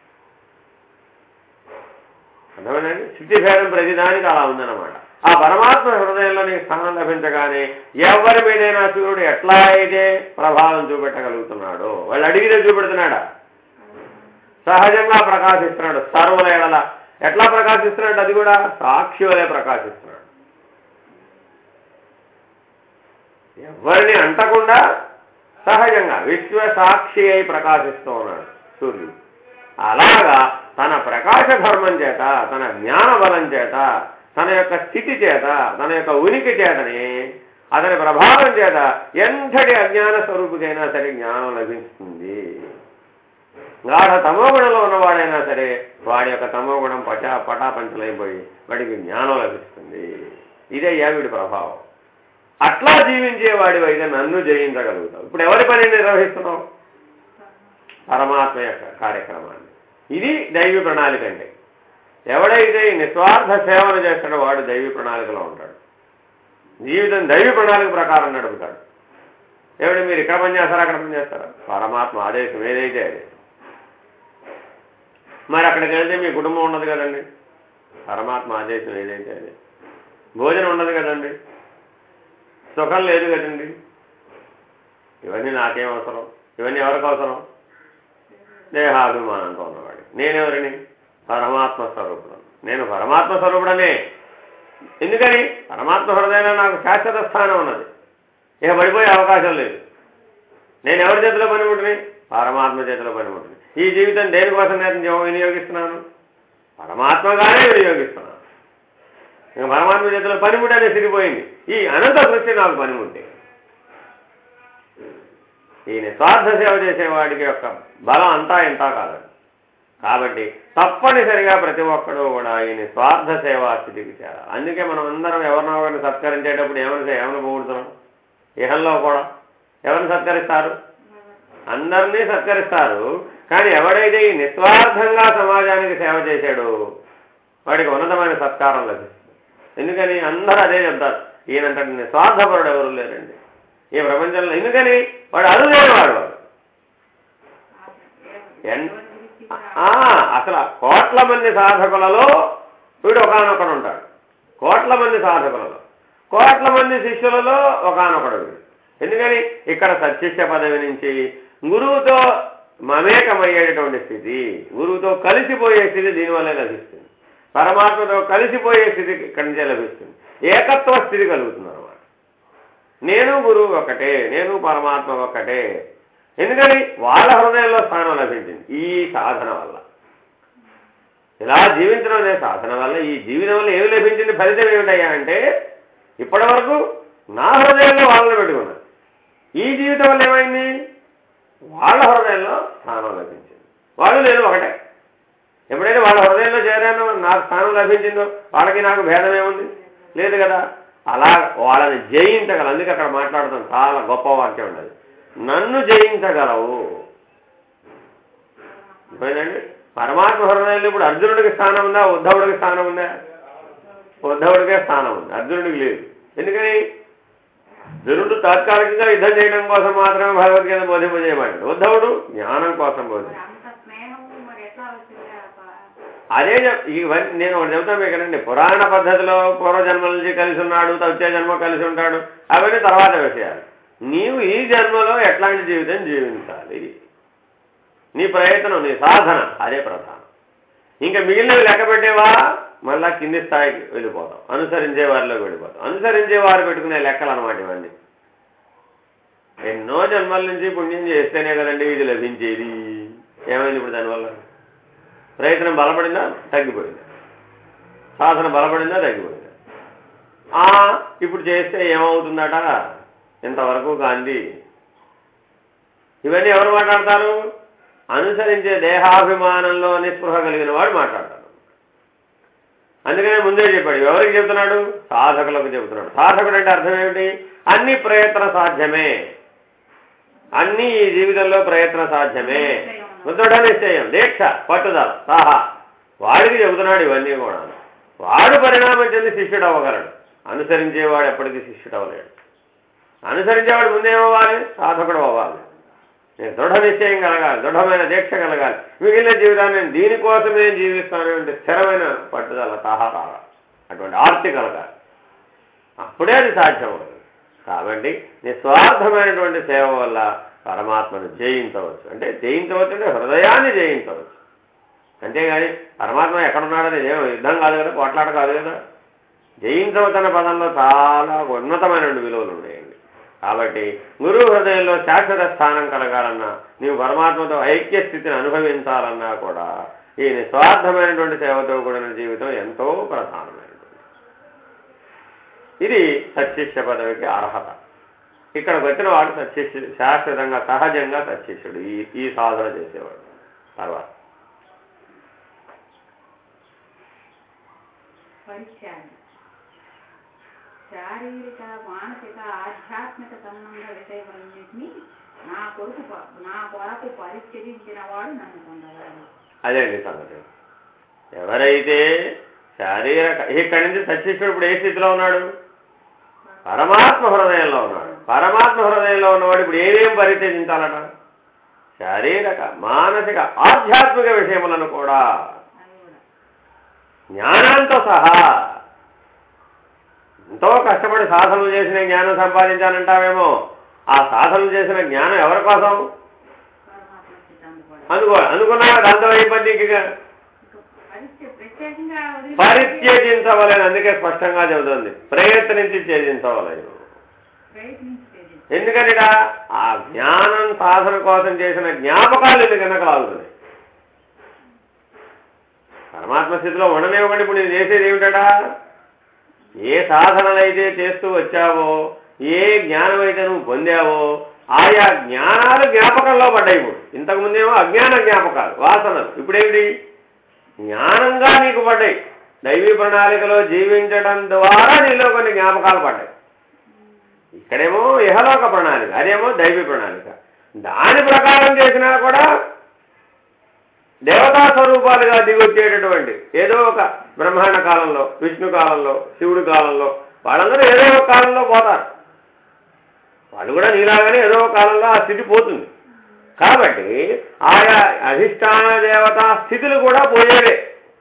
A: అర్థమేనండి? స్థితి భేదం ప్రతిదానికి అలా ఉందన్నమాట. ఆ పరమాత్మ హృదయంలో నీకు స్థానం లభించగానే ఎవరి మీదైనా సూర్యుడు ఎట్లా అయితే ప్రభావం చూపెట్టగలుగుతున్నాడో, వాళ్ళు అడిగితే చూపెడుతున్నాడా? సహజంగా ప్రకాశిస్తున్నాడు. సర్వుల ఎడల ఎట్లా ప్రకాశిస్తున్నాడు? అది కూడా సాక్షి వలె ప్రకాశిస్తున్నాడు. ఎవరిని అంటకుండా సహజంగా విశ్వ సాక్షి అయి ప్రకాశిస్తూ ఉన్నాడు సూర్యుడు. అలాగా తన ప్రకాశ ధర్మం చేత, తన జ్ఞాన బలం చేత, తన యొక్క స్థితి చేత, తన యొక్క ఉనికి చేతని, అతని ప్రభావం చేత ఎంతటి అజ్ఞాన స్వరూపుకైనా సరే జ్ఞానం లభిస్తుంది. గాఢ తమోగుణంలో ఉన్నవాడైనా సరే వాడి యొక్క తమోగుణం పటాపంచలైపోయి వాడికి జ్ఞానం లభిస్తుంది. ఇదే వీడి ప్రభావం. అట్లా జీవించేవాడి అయితే నన్ను జయించగలుగుతావు. ఇప్పుడు ఎవరి పని నిర్వహిస్తున్నావు? పరమాత్మ యొక్క కార్యక్రమాన్ని. ఇది దైవీ ప్రణాళిక అంటే. ఎవడైతే ఈ నిస్వార్థ సేవను చేస్తాడో వాడు దైవీ ప్రణాళికలో ఉంటాడు. జీవితం దైవీ ప్రణాళిక ప్రకారం నడుపుతాడు. ఎవడు మీరు ఇక్కడ పని చేస్తారా, అక్కడ పని చేస్తారా? పరమాత్మ ఆదేశం ఏదైతే అదే. మరి అక్కడికి వెళ్తే మీ కుటుంబం ఉండదు కదండి. పరమాత్మ ఆదేశం ఏదైతే అదే. భోజనం ఉండదు కదండి, సుఖం లేదు కదండి. ఇవన్నీ నాకేం అవసరం? ఇవన్నీ ఎవరికి అవసరం? దేహాభిమానంతో ఉన్నవాడి. నేనెవరిని? పరమాత్మ స్వరూపుడు. నేను పరమాత్మ స్వరూపుడనే. ఎందుకని? పరమాత్మ హృదయంలో నాకు శాశ్వత స్థానం ఉన్నది, ఇక పడిపోయే అవకాశం లేదు. నేను ఎవరి చేతిలో పనిముట్టిని? పరమాత్మ చేతిలో పనిముట్టిని. ఈ జీవితం దేనికోసం నేను వినియోగిస్తున్నాను? పరమాత్మగానే వినియోగిస్తున్నాను. ఇక పరమాత్మ చేతిలో పనిముట్టి అనేది సిరిపోయింది. ఈ అనంత సృష్టి నాకు పనిముట్టి. ఈ నిస్వార్థ సేవ చేసేవాడికి యొక్క బలం అంతా ఇంతా కాదండి. కాబట్టి తప్పనిసరిగా ప్రతి ఒక్కడూ కూడా ఈ నిస్వార్థ సేవా స్థితికి చేరాలి. అందుకే మనం అందరం ఎవరినో ఒకరిని సత్కరించేటప్పుడు ఏమని పొగుడుతున్నాం? ఇహంలో కూడా ఎవరిని సత్కరిస్తారు? అందరినీ సత్కరిస్తారు. కానీ ఎవడైతే ఈ నిస్వార్థంగా సమాజానికి సేవ చేశాడో వాడికి ఉన్నతమైన సత్కారం లభిస్తుంది. ఎందుకని? అందరూ అదే చెప్తారు, ఈయనంతటి నిస్వార్థపరుడు ఎవరు లేరండి ఈ ప్రపంచంలో. ఎందుకని? వాడు అరుదైనవాడు. వాడు అసలు కోట్ల మంది సాధకులలో వీడు ఒకానొకడు ఉంటాడు. కోట్ల మంది సాధకులలో, కోట్ల మంది శిష్యులలో ఒకానొకడు వీడు. ఎందుకని? ఇక్కడ సత్శిష్య పదవి నుంచి గురువుతో మమేకమయ్యేటటువంటి స్థితి, గురువుతో కలిసిపోయే స్థితి దీనివల్లే లభిస్తుంది. పరమాత్మతో కలిసిపోయే స్థితి ఇక్కడి నుంచే లభిస్తుంది. ఏకత్వ స్థితి కలుగుతుంది అన్నమాట. నేను గురువు ఒక్కటే, నేను పరమాత్మ ఒక్కటే. ఎందుకని? వాళ్ళ హృదయంలో స్థానం లభించింది ఈ సాధన వల్ల. ఇలా జీవించడం అనే సాధన వల్ల, ఈ జీవితం వల్ల ఏమి లభించింది? ఫలితం ఏమిటయ్యా అంటే ఇప్పటి వరకు నా హృదయంలో వాళ్ళని పెట్టుకున్నాను. ఈ జీవితం వల్ల ఏమైంది? వాళ్ళ హృదయంలో స్థానం లభించింది. వాళ్ళు నేను ఒకటే. ఎప్పుడైతే వాళ్ళ హృదయంలో చేరానో నాకు స్థానం లభించిందో వాళ్ళకి నాకు భేదం ఏముంది? లేదు కదా. అలా వాళ్ళని జయించగలవు. అందుకే అక్కడ మాట్లాడుతాం, చాలా గొప్ప వాక్యం ఉండదు. నన్ను జయించగలవు. పోయిందండి. పరమాత్మ హృదయంలో ఇప్పుడు అర్జునుడికి స్థానం ఉందా? ఉద్ధవుడికి స్థానం ఉందా? ఉద్ధవుడికే స్థానం ఉంది, అర్జునుడికి లేదు. ఎందుకని? అర్జునుడు తాత్కాలికంగా యుద్ధం చేయడం కోసం మాత్రమే భగవద్గీత బోధింపజేయబడ్డాడు. ఉద్ధవుడు జ్ఞానం కోసం బోధించాడు. అదే ఇవన్నీ నేను ఒకటి చెబుతాను కదండి. పురాణ పద్ధతిలో పూర్వజన్మల నుంచి కలిసి ఉన్నాడు, వచ్చే జన్మ కలిసి ఉంటాడు, అవన్నీ తర్వాత విషయాలు. నీవు ఈ జన్మలో ఎట్లాంటి జీవితం జీవించాలి, నీ ప్రయత్నం, నీ సాధన అదే ప్రధానం. ఇంకా మిగిలినవి లెక్క పెట్టేవా మళ్ళా కింది స్థాయికి వెళ్ళిపోతాం, అనుసరించే వారిలోకి వెళ్ళిపోతాం. అనుసరించే వారు పెట్టుకునే లెక్కలు అనమాట ఇవన్నీ. ఎన్నో జన్మల నుంచి పుణ్యం చేస్తేనే కదండి ఇది లభించేది. ఏమైంది ఇప్పుడు దానివల్ల? ప్రయత్నం బలపడిందా, తగ్గిపోయిందా? సాధన బలపడిందా, తగ్గిపోయిందా? ఇప్పుడు చేస్తే ఏమవుతుందట? ఇంతవరకు గాంధీ. ఇవన్నీ ఎవరు మాట్లాడతారు? అనుసరించే దేహాభిమానంలో నిస్పృహ కలిగిన వాడు మాట్లాడతాడు. అందుకనే ముందే చెప్పాడు. ఎవరికి చెబుతున్నాడు? సాధకులకు చెబుతున్నాడు. సాధకుడు అంటే అర్థం ఏమిటి? అన్ని ప్రయత్న సాధ్యమే, అన్ని ఈ జీవితంలో ప్రయత్న సాధ్యమే, దృఢ నిశ్చయం, దీక్ష, పట్టుదల, సాహా, వాడికి చెబుతున్నాడు ఇవన్నీ కూడా. వాడు పరిణామం చెంది శిష్యుడు అవ్వగలడు. అనుసరించేవాడు ఎప్పటికీ శిష్యుడు అవ్వలేడు. అనుసరించేవాడు ముందేమవ్వాలి? సాధకుడు అవ్వాలి. నేను దృఢ నిశ్చయం కలగాలి, దృఢమైన దీక్ష కలగాలి. మిగిలిన జీవితాన్ని నేను దీనికోసమే జీవిస్తాను అంటే స్థిరమైన పట్టుదల, సాహా కావాలి, అటువంటి ఆర్తి కలగాలి. అప్పుడే అది సాధ్యం అవుతుంది. కాబట్టి నిస్వార్థమైనటువంటి సేవ వల్ల పరమాత్మను జయించవచ్చు. అంటే జయించవచ్చు అంటే హృదయాన్ని జయించవచ్చు. అంతేగాని పరమాత్మ ఎక్కడున్నాడని ఇదేమో యుద్ధం కాదు కదా, పోట్లాట కాదు కదా. జయించవచ్చన్న పదంలో చాలా ఉన్నతమైన విలువలు ఉన్నాయండి. కాబట్టి గురువు హృదయంలో శాశ్వత స్థానం కలగాలన్నా, నీవు పరమాత్మతో ఐక్య స్థితిని అనుభవించాలన్నా కూడా ఈ నిస్వార్థమైనటువంటి సేవతో కూడిన జీవితం ఎంతో ప్రధానమైనటువంటి. ఇది సత్శిష్య పదవికి అర్హత. ఇక్కడికి వచ్చిన వాడు సత్శిష్యుడు, శాశ్వతంగా సహజంగా సత్శిష్యుడు, ఈ సాధన చేసేవాడు. తర్వాత
B: శారీరక, మానసిక, ఆధ్యాత్మిక సంబంధ విషయములన్నింటినీ నా కొరకు పరిత్యజించిన వాడు నన్ను పొందగలడు.
A: అదే అండి సంగతి. ఎవరైతే శారీరక, ఇక్కడి నుంచి సత్శిష్యుడు ఇప్పుడు ఏ స్థితిలో ఉన్నాడు? పరమాత్మ హృదయంలో ఉన్నాడు. పరమాత్మ హృదయంలో ఉన్నవాడు ఇప్పుడు ఏమేం పరిత్యజించాలట? శారీరక, మానసిక, ఆధ్యాత్మిక విషయములను కూడా జ్ఞానంతో సహా. ఎంతో కష్టపడి సాధనలు చేసిన జ్ఞానం సంపాదించాలంటావేమో, ఆ సాధనలు చేసిన జ్ఞానం ఎవరి కోసం? అనుకున్నా దాంతో అయిపోయిందిగా పరిత్యజించవలేను. అందుకే స్పష్టంగా చెబుతుంది, ప్రయత్నించి త్యజించవలేను. ఎందుకనిట? ఆ జ్ఞానం సాధన కోసం చేసిన జ్ఞాపకాలు ఇది కనుక లాగుతున్నాయి. పరమాత్మ స్థితిలో ఉండనివ్వకండి. ఇప్పుడు నేను చేసేది ఏమిటా? ఏ సాధనలైతే చేస్తూ వచ్చావో, ఏ జ్ఞానం అయితే నువ్వు పొందావో, ఆయా జ్ఞానాలు జ్ఞాపకంలో పడ్డాయి. ఇప్పుడు ఇంతకుముందేమో అజ్ఞాన జ్ఞాపకాలు, వాసనలు. ఇప్పుడేమిటి? జ్ఞానంగా నీకు పడ్డాయి. దైవీ ప్రణాళికలో జీవించడం ద్వారా నీలో కొన్ని జ్ఞాపకాలు పడ్డాయి. ఇక్కడేమో ఇహలోక ప్రణాళిక, అదేమో దైవీ ప్రణాళిక. దాని ప్రకారం చేసినా కూడా దేవతా స్వరూపాలుగా దిగొచ్చేటటువంటి ఏదో ఒక బ్రహ్మాండ కాలంలో, విష్ణు కాలంలో, శివుడి కాలంలో, వాళ్ళందరూ ఏదో ఒక కాలంలో పోతారు. వాళ్ళు కూడా నీలాగానే ఏదో ఒక కాలంలో ఆ స్థితి పోతుంది. కాబట్టి ఆయా అధిష్టాన దేవతా స్థితులు కూడా పోయేవే.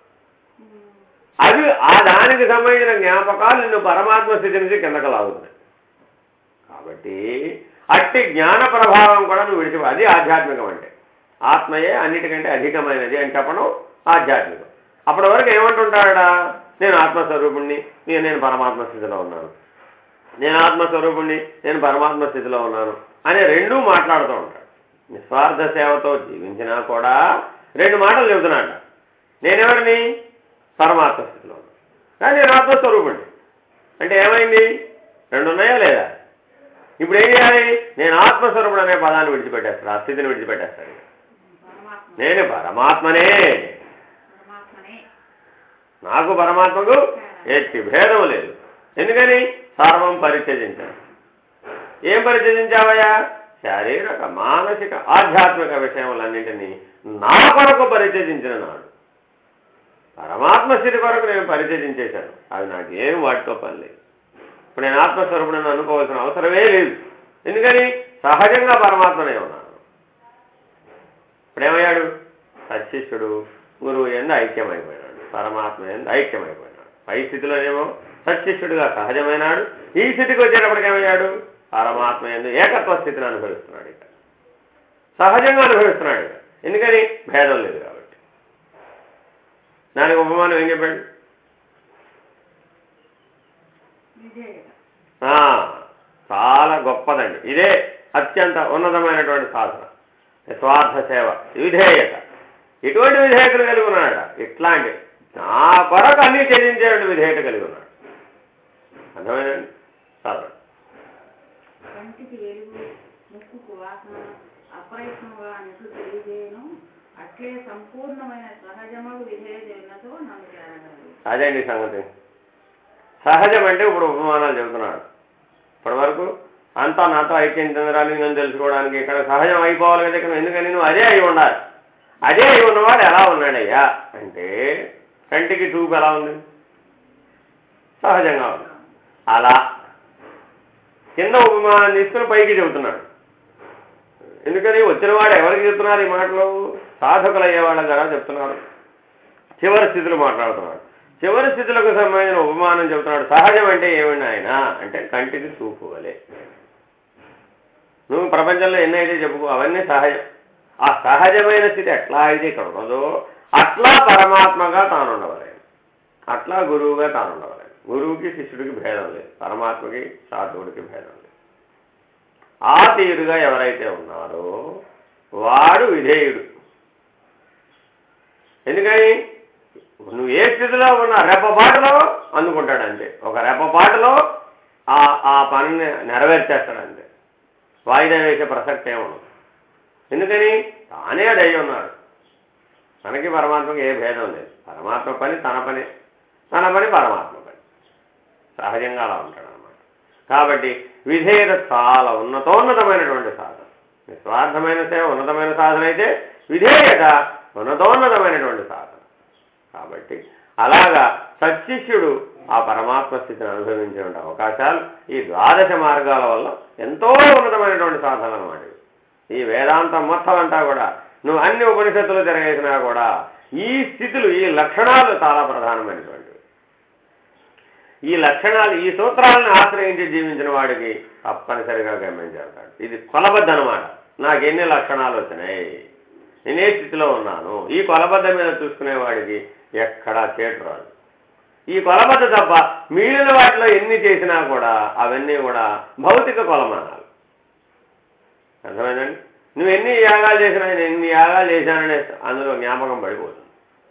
A: అవి ఆ దానికి సంబంధించిన జ్ఞాపకాలు నిన్ను పరమాత్మ స్థితి నుంచి కిందకు లాగుతున్నాయి. కాబట్టి అట్టి జ్ఞాన ప్రభావం కూడా నువ్వు విడిచి, అది ఆధ్యాత్మికం. అంటే ఆత్మయే అన్నిటికంటే అధికమైనది అని చెప్పడం ఆధ్యాత్మికం. అప్పటి వరకు ఏమంటుంటాడా? నేను ఆత్మస్వరూపుణ్ణి, నేను పరమాత్మ స్థితిలో ఉన్నాను, నేను ఆత్మస్వరూపుణ్ణి, నేను పరమాత్మ స్థితిలో ఉన్నాను అనే రెండూ మాట్లాడుతూ ఉంటాడు. నిస్వార్థ సేవతో జీవించినా కూడా రెండు మాటలు చెబుతున్నాడు. నేనెవరిని? పరమాత్మ స్థితిలో ఉన్నాను, కానీ నేను ఆత్మస్వరూపుణ్ణి. అంటే ఏమైంది? రెండు ఉన్నాయా లేదా? ఇప్పుడు ఏం చేయాలి? నేను ఆత్మస్వరూపుడు అనే పదాన్ని విడిచిపెట్టేస్తాడు, ఆ స్థితిని విడిచిపెట్టేస్తాడు. నేను పరమాత్మనే, నాకు పరమాత్మకు ఎట్టి భేదం లేదు. ఎందుకని? సర్వం పరిత్యజించాను. ఏం పరిత్యజించావయ్యా? శారీరక, మానసిక, ఆధ్యాత్మిక విషయములన్నింటినీ నా కొరకు పరిత్యజించిన నాడు. పరమాత్మ స్థితి కొరకు నేను పరిత్యజించేశాను. అవి నాకేం వాటితో పని లేదు. ఇప్పుడు నేను ఆత్మస్వరూపుడని అనుకోవాల్సిన అవసరమే లేదు. ఎందుకని? సహజంగా పరమాత్మనే ఉన్నాను. ఇప్పుడేమయ్యాడు? సత్శిష్యుడు గురువు యందు ఐక్యమైపోయినాడు, పరమాత్మ యందు ఐక్యమైపోయినాడు. పై స్థితిలోనేమో సత్శిష్యుడిగా సహజమైనాడు. ఈ స్థితికి వచ్చేటప్పటికేమయ్యాడు? పరమాత్మ యందు ఏకత్వ స్థితిని అనుభవిస్తున్నాడు. ఇక సహజంగా అనుభవిస్తున్నాడు. ఎందుకని భేదం లేదు కాబట్టి. దానికి ఉపమానం ఏం చెప్పాడు? చాలా గొప్పదండి. ఇదే అత్యంత ఉన్నతమైనటువంటి సాధన, స్వార్థ సేవ, విధేయత. ఇటువంటి విధేయతలు కలిగి ఉన్నాడు. ఇట్లాంటి నా కొరకు అన్నీ త్యజించేటువంటి విధేయత కలిగి ఉన్నాడు. అర్థమైందండి? సాధన.
B: కంటికి వెలుగు, ముక్కుకు వాసన, అప్రయత్నముగా నిధులు తెలియజేయను, అట్లే సంపూర్ణమైన సహజములు విధేయత ఉన్నతో నన్ను చేరగలరు.
A: అదేంటి సంగతి. సహజం అంటే ఇప్పుడు ఉపమానాలు చెబుతున్నాడు. ఇప్పటి వరకు అంతా నాతో ఐక్యం చెందడానికి, నన్ను తెలుసుకోవడానికి. ఇక్కడ సహజం అయిపోవాలి కదా. ఇక్కడ ఎందుకని నువ్వు అదే అయి ఉండాలి. అదే అయి ఉన్నవాడు ఎలా ఉన్నాడయ్యా అంటే, కంటికి చూపు ఎలా ఉంది? సహజంగా ఉంది. అలా కింద ఉపమానం తీసుకుని పైకి చెబుతున్నాడు. ఎందుకని వచ్చిన వాడు ఎవరికి చెప్తున్నారు ఈ మాటలు? సాధకులు అయ్యేవాళ్ళ ద్వారా చెప్తున్నారు. చివరి స్థితులు మాట్లాడుతున్నాడు. చివరి స్థితులకు సంబంధించిన ఉపమానం చెబుతున్నాడు. సహజం అంటే ఏమండి ఆయన అంటే, కంటికి చూపు వలే. నువ్వు ప్రపంచంలో ఎన్నైతే చెప్పుకో అవన్నీ సహజం. ఆ సహజమైన స్థితి ఎట్లా అయితే ఇక్కడ ఉన్నదో అట్లా పరమాత్మగా తాను ఉండవలేదు. అట్లా గురువుగా తాను ఉండవలేదు. గురువుకి శిష్యుడికి భేదం లేదు, పరమాత్మకి సాధువుడికి భేదం లేదు. ఆ తీరుగా ఎవరైతే ఉన్నారో వాడు విధేయుడు. ఎందుకని? నువ్వు ఏ స్థితిలో ఉన్నా రెప్పపాటులో అందుకుంటాడంతే. ఒక రెప్పపాటులో ఆ పనిని నెరవేర్చేస్తాడంతే. వాయిదా వేసే ప్రసక్తి ఏమన్నా. ఎందుకని? తానే అడై ఉన్నాడు. తనకి పరమాత్మకి ఏ భేదం లేదు. పరమాత్మ పని తన పని, తన పని పరమాత్మ పని. సహజంగా అలా ఉంటాడు అన్నమాట. కాబట్టి విధేయత చాలా ఉన్నతోన్నతమైనటువంటి సాధన. నిస్వార్థమైన సేవ ఉన్నతమైన సాధన అయితే, విధేయత ఉన్నతోన్నతమైనటువంటి సాధన. కాబట్టి అలాగా సత్శిష్యుడు ఆ పరమాత్మ స్థితిని అనుభవించే అవకాశాలు ఈ ద్వాదశ మార్గాల వల్ల ఎంతో ఉన్నతమైనటువంటి సాధన అన్నమాట. ఈ వేదాంతం మొత్తం అంతా కూడా నువ్వు అన్ని ఉపనిషత్తులు తిరగేసినా కూడా ఈ స్థితులు, ఈ లక్షణాలు చాలా ప్రధానమైనటువంటివి. ఈ లక్షణాలు, ఈ సూత్రాలను ఆశ్రయించి జీవించిన వాడికి తప్పనిసరిగా గమనించేస్తాడు. ఇది కొలబద్ద అనమాట. నాకు ఎన్ని లక్షణాలు వచ్చినాయి, నేనే స్థితిలో ఉన్నాను. ఈ కొలబద్ద మీద చూసుకునేవాడికి ఎక్కడా చేటు రాదు. ఈ కొలబద్ద తప్ప మిగిలిన వాటిలో ఎన్ని చేసినా కూడా అవన్నీ కూడా భౌతిక కొలమానాలు. అర్థమైందండి? నువ్వు ఎన్ని యాగాలు చేసినా, నేను ఎన్ని యాగాలు చేశాననే అందులో జ్ఞాపకం పడిపోతుంది.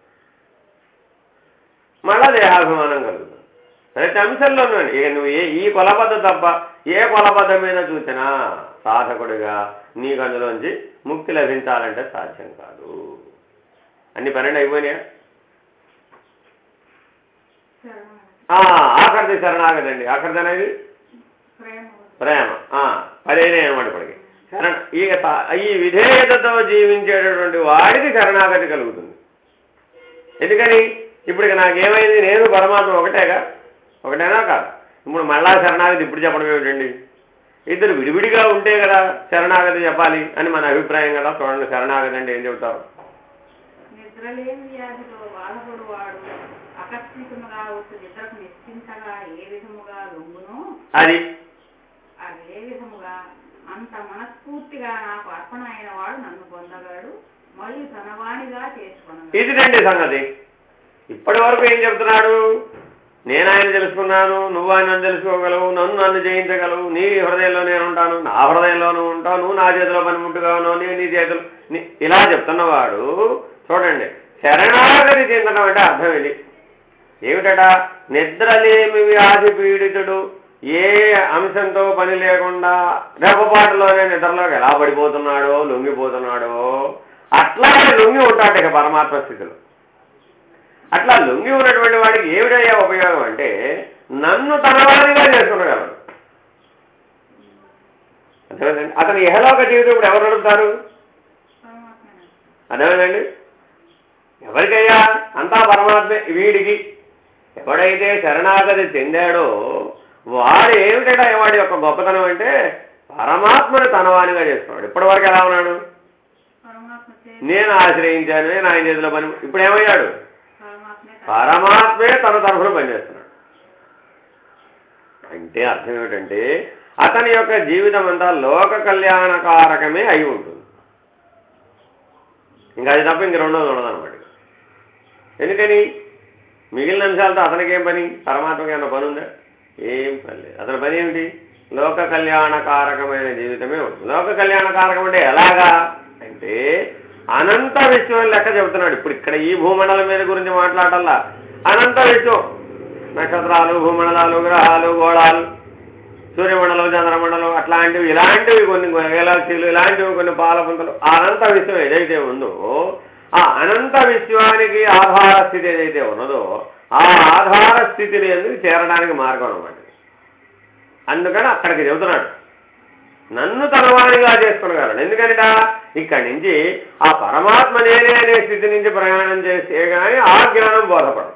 A: మళ్ళా దేహాభిమానం కలుగుతుంది. ప్రతి అంశంలోనూ ఇక నువ్వు ఈ కొలబద్ద తప్ప ఏ కొలబద్ద మీద చూసినా సాధకుడిగా నీకు అందులోంచి ముక్తి లభించాలంటే సాధ్యం కాదు. అన్ని 12 అయిపోయినాయా? ఆఖరిది శరణాగతండి. ఆఖరిది అనేది ప్రేమ. 15 అనమాట ఇప్పటికి. ఈ విధేయతతో జీవించేటటువంటి వాడికి శరణాగతి కలుగుతుంది. ఎందుకని? ఇప్పటికి నాకేమైంది? నేను పరమాత్మ ఒకటేనా కాదు. ఇప్పుడు మళ్ళా శరణాగతి ఇప్పుడు చెప్పడం ఏమిటండి? ఇద్దరు విడివిడిగా ఉంటే కదా శరణాగతి చెప్పాలి అని మన అభిప్రాయం కదా. చూడండి, శరణాగతి అంటే ఏం చెబుతారు?
B: నిద్రలేని వ్యాధిలో బాధపడు వాడు ఆకస్మికముగా వచ్చి నిద్రకు నిశ్చింతగా ఏ విధముగా లొంగునో అది ఏ విధముగా అంత మనస్ఫూర్తిగా నాకు అర్పణ అయిన వాడు నన్ను పొందగాడు, మళ్ళీ తనవాణిగా చేసుకున్నాడు. ఇది రండి సంగతి. ఇప్పటి వరకు ఏం చెప్తున్నాడు? నేను ఆయన తెలుసుకున్నాను, నువ్వు ఆయన తెలుసుకోగలవు, నన్ను జయించగలవు, నీ హృదయంలో నేను ఉంటాను, నా హృదయంలో నువ్వు ఉంటావు, నువ్వు నా చేతిలో పనిముట్టుగా ఉన్నావు, నేను నీ చేతులు, ఇలా చెప్తున్నవాడు చూడండి, శరణాగతి చెందడం అంటే అర్థం ఇది ఏమిటట? నిద్రలేమి వ్యాధి పీడితుడు ఏ అంశంతో పని లేకుండా రెప్పపాటులోనే నిద్రలోకి ఎలా పడిపోతున్నాడో, లొంగిపోతున్నాడో అట్లాగే లొంగి ఉంటాడు ఇక పరమాత్మ స్థితిలో. అట్లా లొంగి ఉన్నటువంటి వాడికి ఏమిటయ్యా ఉపయోగం అంటే, నన్ను తనవాడిగా చేసుకునగలడు. అర్థమైందండి? అతను ఇహలోక జీవితం ఇప్పుడు ఎవరు నడుపుతారు? అర్థమైందండి? ఎవరికయ్యా? అంతా పరమాత్మే. వీడికి ఎవడైతే శరణాగతి చెందాడో వాడు ఏమిటా వాడి యొక్క గొప్పతనం అంటే పరమాత్మను తనవానిగా చేసుకున్నాడు. ఇప్పటి వరకు ఎలా ఉన్నాడు? నేను ఆశ్రయించాను, నేను ఆయన చేతిలో పని. ఇప్పుడు ఏమయ్యాడు? పరమాత్మే తన తరఫున పనిచేస్తున్నాడు. అంటే అర్థం ఏమిటంటే అతని యొక్క జీవితం అంతా లోక కళ్యాణకారకమే అయి ఉంటుంది.
A: ఇంకా అది తప్ప ఇంక రెండోది ఉండదన్నమాట. ఎందుకని మిగిలిన అంశాలతో అతనికి ఏం పని, పరమాత్మకి ఏమన్నా పని ఉందా? ఏం పని లేదు. అతని పని ఏమిటి? లోక కళ్యాణకారకమైన జీవితమే ఉంటుంది. లోక కళ్యాణకారకం అంటే ఎలాగా అంటే అనంత విశ్వం లెక్క చెబుతున్నాడు. ఇప్పుడు ఇక్కడ ఈ భూమండలం మీద గురించి మాట్లాడాలా, అనంత విశ్వం, నక్షత్రాలు, భూమండలాలు, గ్రహాలు, గోళాలు, సూర్యమండలం, చంద్రమండలం, అట్లాంటివి, ఇలాంటివి కొన్ని గెలాక్సీలు, ఇలాంటివి కొన్ని పాలపుంతలు, అనంత విశ్వం ఏదైతే ఉందో ఆ అనంత విశ్వానికి ఆధార స్థితి ఏదైతే ఉన్నదో ఆ ఆధార స్థితిని ఎందుకు చేరడానికి మార్గం అన్నమాట. అందుకని అక్కడికి చెబుతున్నాడు నన్ను తనవాణిగా చేసుకునగలడు. ఎందుకంట ఇక్కడి నుంచి ఆ పరమాత్మ నేనే అనే స్థితి నుంచి ప్రయాణం చేస్తే కానీ ఆ జ్ఞానం బోధపడదు.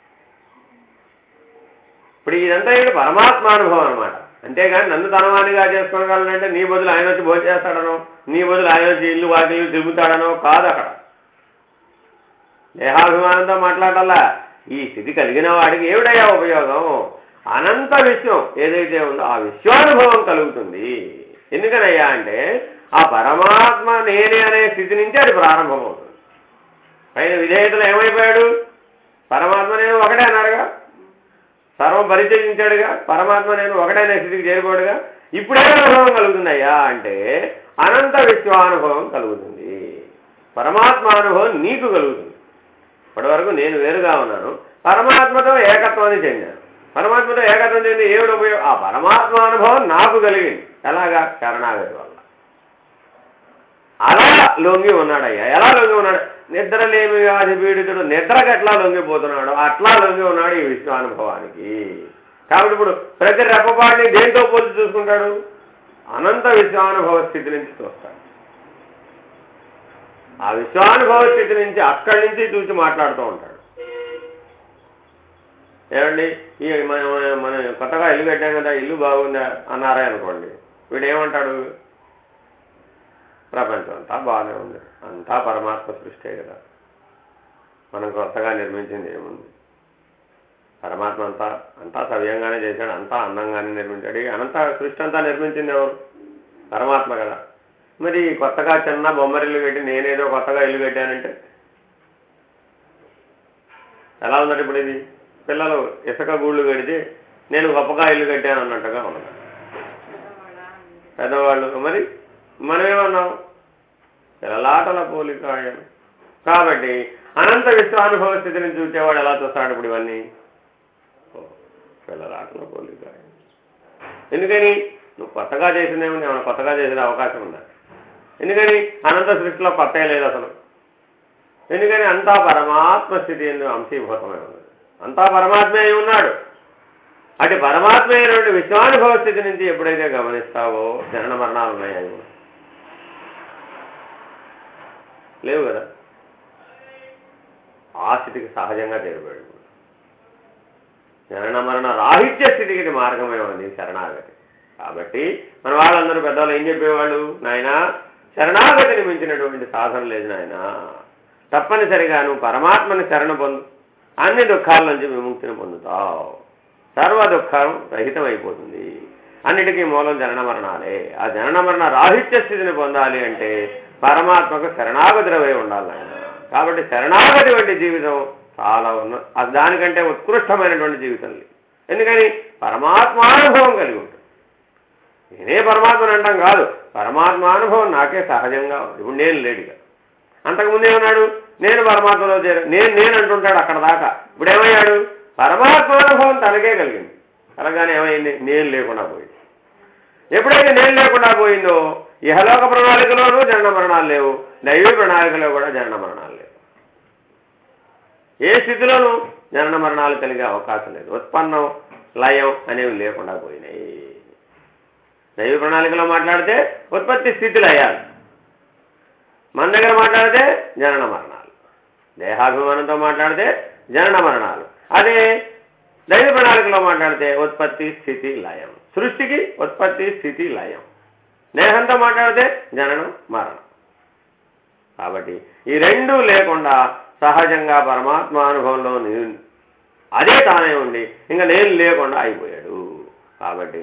A: ఇప్పుడు ఇదంతా ఏంటి? పరమాత్మానుభవం అనమాట. అంతేగాని నన్ను తనవాణిగా చేసుకోగలనంటే నీ బదులు ఆయన వచ్చి భోజనం చేస్తాడనో, నీ బదులు ఆయన వచ్చి ఇల్లు వాకిలు తిరుగుతాడనో కాదు. అక్కడ దేహాభిమానంతో మాట్లాడాలా. ఈ స్థితి కలిగిన వాడికి ఏమిటయ్యా ఉపయోగం? అనంత విశ్వం ఏదైతే ఉందో ఆ విశ్వానుభవం కలుగుతుంది. ఎందుకనయ్యా అంటే ఆ పరమాత్మ నేనే అనే స్థితి నుంచి అది ప్రారంభమవుతుంది. పైన విధేయతలు ఏమైపోయాడు? పరమాత్మ నేను ఒకటే అన్నాడుగా, సర్వం పరిచయించాడుగా, పరమాత్మ నేను ఒకటే అనే స్థితికి చేరిపోయాడుగా. ఇప్పుడే అనుభవం కలుగుతుందయ్యా అంటే అనంత విశ్వానుభవం కలుగుతుంది. పరమాత్మానుభవం నీకు కలుగుతుంది. ఇప్పటి వరకు నేను వేరుగా ఉన్నాను, పరమాత్మతో ఏకత్వాన్ని చెందాను. పరమాత్మతో ఏకత్వం చెంది ఏమిటి ఉపయోగం? ఆ పరమాత్మానుభవం నాకు కలిగింది. ఎలాగా? శరణాగతి వల్ల. అలా లొంగి ఉన్నాడయ్యా. ఎలా లొంగి ఉన్నాడు? నిద్రలేమి వ్యాధి పీడితుడు నిద్రకు ఎట్లా లొంగిపోతున్నాడు అట్లా లొంగి ఉన్నాడు ఈ విశ్వానుభవానికి. కాబట్టి ఇప్పుడు ప్రతి రెప్పపాటిని దేంతో పోల్చి చూసుకుంటాడు? అనంత విశ్వానుభవ స్థితి నుంచి చూస్తాడు. ఆ విశ్వానుభవ స్థితి నుంచి అక్కడి నుంచి చూసి మాట్లాడుతూ ఉంటాడు. ఏమండి ఈ మన కొత్తగా ఇల్లు కట్టాం కదా, ఇల్లు బాగుందా అన్నారా అనుకోండి, వీడు ఏమంటాడు? ప్రపంచం అంతా బాగానే ఉంది, అంతా పరమాత్మ సృష్టే కదా, మనం కొత్తగా నిర్మించింది ఏముంది? పరమాత్మ అంతా సవ్యంగానే చేశాడు, అంతా అందంగానే నిర్మించాడు. అనంత సృష్టి అంతా నిర్మించింది ఎవరు? పరమాత్మ కదా. మరి కొత్తగా చిన్న బొమ్మరిల్లు కట్టి నేనేదో కొత్తగా ఇల్లు కట్టానంటే ఎలా ఉందంటే ఇప్పుడు ఇది పిల్లలు ఇసుక గూళ్ళు కడితే నేను గొప్పగా ఇల్లు కట్టాను అన్నట్టుగా ఉన్నది పెద్దవాళ్ళు. మరి మనమేమన్నాం? పిల్లలాటల పోలిక. కాబట్టి అనంత విశ్వానుభవ స్థితిని చూసేవాడు ఎలా చూస్తాడు ఇప్పుడు ఇవన్నీ? పిల్లలాటల పోలిక. ఎందుకని? నువ్వు కొత్తగా చేసిందేముంది? ఏమైనా కొత్తగా చేసే అవకాశం ఉందా? ఎందుకని? అనంత సృష్టిలో కొత్త లేదు అసలు. ఎందుకని? అంతా పరమాత్మ స్థితి ఎందుకు అంశీభూతమై ఉన్నది, అంతా పరమాత్మే అయి ఉన్నాడు. అటు పరమాత్మ అయినటువంటి విశ్వానుభవ స్థితి నుంచి ఎప్పుడైతే గమనిస్తావో జనన మరణాలు ఉన్నాయి లేవు కదా. ఆ స్థితికి సహజంగా చేరిపోయాడు. జనన మరణ రాహిత్య స్థితికి ఇది మార్గమే ఉంది శరణాగతి. కాబట్టి మన వాళ్ళందరూ పెద్దవాళ్ళు ఏం చెప్పేవాళ్ళు? నాయనా శరణాగతిని మించినటువంటి సాధన లేదు నాయన, తప్పనిసరిగా నువ్వు పరమాత్మని శరణ పొందు, అన్ని దుఃఖాల నుంచి విముక్తిని పొందుతావు, సర్వ దుఃఖం రహితం అయిపోతుంది. అన్నిటికీ మూలం జనన మరణాలే. ఆ జనన మరణ రాహిత్య స్థితిని పొందాలి అంటే పరమాత్మకు శరణాగతిరవై ఉండాలి ఆయన. కాబట్టి శరణాగతి వంటి జీవితం చాలా దానికంటే ఉత్కృష్టమైనటువంటి జీవితం లేదు. ఎందుకని? పరమాత్మానుభవం కలిగి ఉంటుంది. నేనే పరమాత్మని అంటాం కాదు, పరమాత్మానుభవం నాకే సహజంగా ఉంది. ఇప్పుడు నేను లేడుగా, అంతకుముందే ఉన్నాడు నేను పరమాత్మలో నేను అంటుంటాడు అక్కడ దాకా. ఇప్పుడు ఏమయ్యాడు? పరమాత్మానుభవం తనకే కలిగింది. కలగానే ఏమైంది? నేను లేకుండా పోయింది. ఎప్పుడైతే నేను లేకుండా పోయిందో ఇహలోక ప్రణాళికలోనూ జనన మరణాలు లేవు, దైవీ ప్రణాళికలో కూడా జనన మరణాలు లేవు. ఏ స్థితిలోనూ జనన మరణాలు కలిగే అవకాశం లేదు. ఉత్పన్నం లయం అనేవి లేకుండా పోయినాయి. దైవ ప్రణాళికలో మాట్లాడితే ఉత్పత్తి స్థితి లయాలు, మన దగ్గర మాట్లాడితే జనన మరణాలు, దేహాభిమానంతో మాట్లాడితే జనన మరణాలు. అదే దైవ ప్రణాళికలో మాట్లాడితే ఉత్పత్తి స్థితి లయం. సృష్టికి ఉత్పత్తి స్థితి లయం. దేహంతో మాట్లాడితే జననం మరణం. కాబట్టి ఈ రెండూ లేకుండా సహజంగా పరమాత్మానుభవంలో అదే తానే ఉండి ఇంకా నేను లేకుండా అయిపోయాడు. కాబట్టి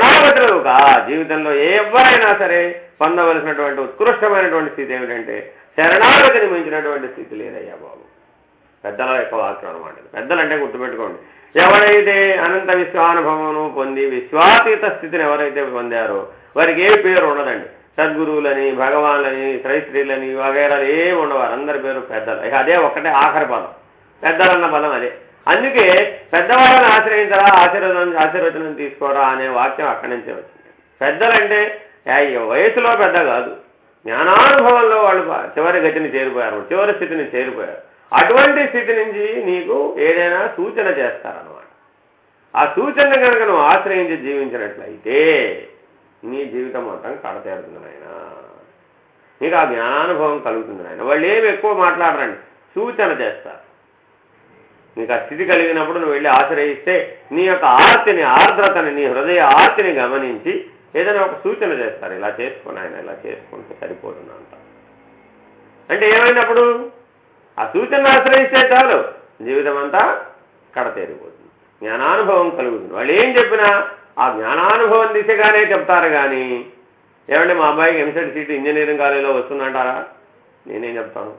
A: శరణాగతులుగా జీవితంలో ఎవరైనా సరే పొందవలసినటువంటి ఉత్కృష్టమైనటువంటి స్థితి ఏమిటంటే శరణాగతిని మించినటువంటి స్థితి లేదయ్యా బాబు. పెద్దల యొక్క వాక్యం అనమాట. పెద్దలంటే గుర్తుపెట్టుకోండి, ఎవరైతే అనంత విశ్వానుభవమును పొంది విశ్వాతీత స్థితిని ఎవరైతే పొందారో వారికి ఏ పేరు ఉండదండి. సద్గురువులని, భగవాన్లని, శ్రైస్త్రీలని వగైరాలు ఏమి ఉండవారు, అందరి పేరు పెద్దలు. ఇక అదే ఒక్కటే ఆఖరి పదం, పెద్దలన్న పదం అదే. అందుకే పెద్దవాళ్ళని ఆశ్రయించరా, ఆశీర్వచనం తీసుకోరా అనే వాక్యం అక్కడి నుంచే వచ్చింది. పెద్దలంటే వయసులో పెద్ద కాదు, జ్ఞానానుభవంలో వాళ్ళు చివరి గతిని చేరిపోయారు, చివరి స్థితిని చేరిపోయారు. అటువంటి స్థితి నుంచి నీకు ఏదైనా సూచన చేస్తారన్నమాట. ఆ సూచన కనుక నువ్వు ఆశ్రయించి జీవించినట్లయితే నీ జీవితం మొత్తం కడతేరుతుంది నాయన, నీకు ఆ జ్ఞానానుభవం కలుగుతుంది నాయన. వాళ్ళు ఏమి ఎక్కువ మాట్లాడరండి, సూచన చేస్తారు. నీకు ఆ స్థితి కలిగినప్పుడు నువ్వు వెళ్ళి ఆశ్రయిస్తే నీ యొక్క ఆర్తిని, ఆర్ద్రతని, నీ హృదయ ఆర్తిని గమనించి ఏదైనా ఒక సూచన చేస్తారు, ఇలా చేసుకుని ఆయన ఇలా చేసుకుంటే సరిపోతుంది అంట. అంటే ఏమైనప్పుడు ఆ సూచనను ఆశ్రయిస్తే చాలు, జీవితం అంతా కడతేరిపోతుంది, జ్ఞానానుభవం కలుగుతుంది. వాళ్ళు ఏం చెప్పినా ఆ జ్ఞానానుభవం దిశగానే చెప్తారు. కానీ ఏమంటే మా అబ్బాయికి ఎంసెట్ సీటు ఇంజనీరింగ్ కాలేజీలో వస్తుందంటారా? నేనేం చెప్తాను?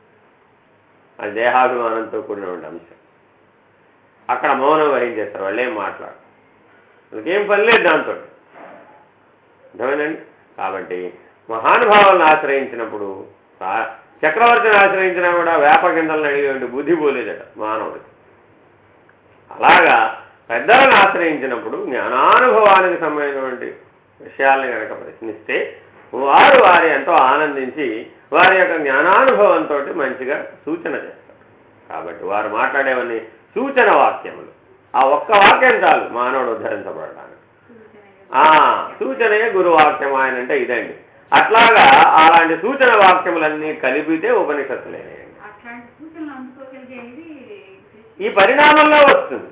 A: అది దేహాభిమానంతో కూడినటువంటి అంశం. అక్కడ మౌనం వహించేస్తారు, వాళ్ళు ఏం మాట్లాడరు, వాళ్ళకేం పని లేదు దాంతో. అర్థమేనండి? కాబట్టి మహానుభావాలను ఆశ్రయించినప్పుడు, చక్రవర్తిని ఆశ్రయించినా కూడా వేప కిందలను అడిగేటువంటి బుద్ధి పోలేదట మానవుడికి. అలాగా పెద్దలను ఆశ్రయించినప్పుడు జ్ఞానానుభవానికి సంబంధించినటువంటి విషయాలను కనుక ప్రశ్నిస్తే వారు వారి ఎంతో ఆనందించి వారి యొక్క జ్ఞానానుభవంతో మంచిగా సూచన చేస్తారు. కాబట్టి వారు మాట్లాడేవన్నీ సూచన వాక్యములు. ఆ ఒక్క వాక్యం చాలు మానవుడు ఉద్ధరించబడడానికి. సూచనయే గురువాక్యం ఆయన అంటే ఇదండి. అట్లాగా అలాంటి సూచన వాక్యములన్నీ కలిపితే ఉపనిషత్తులేనండి. ఈ పరిణామంలో వస్తుంది.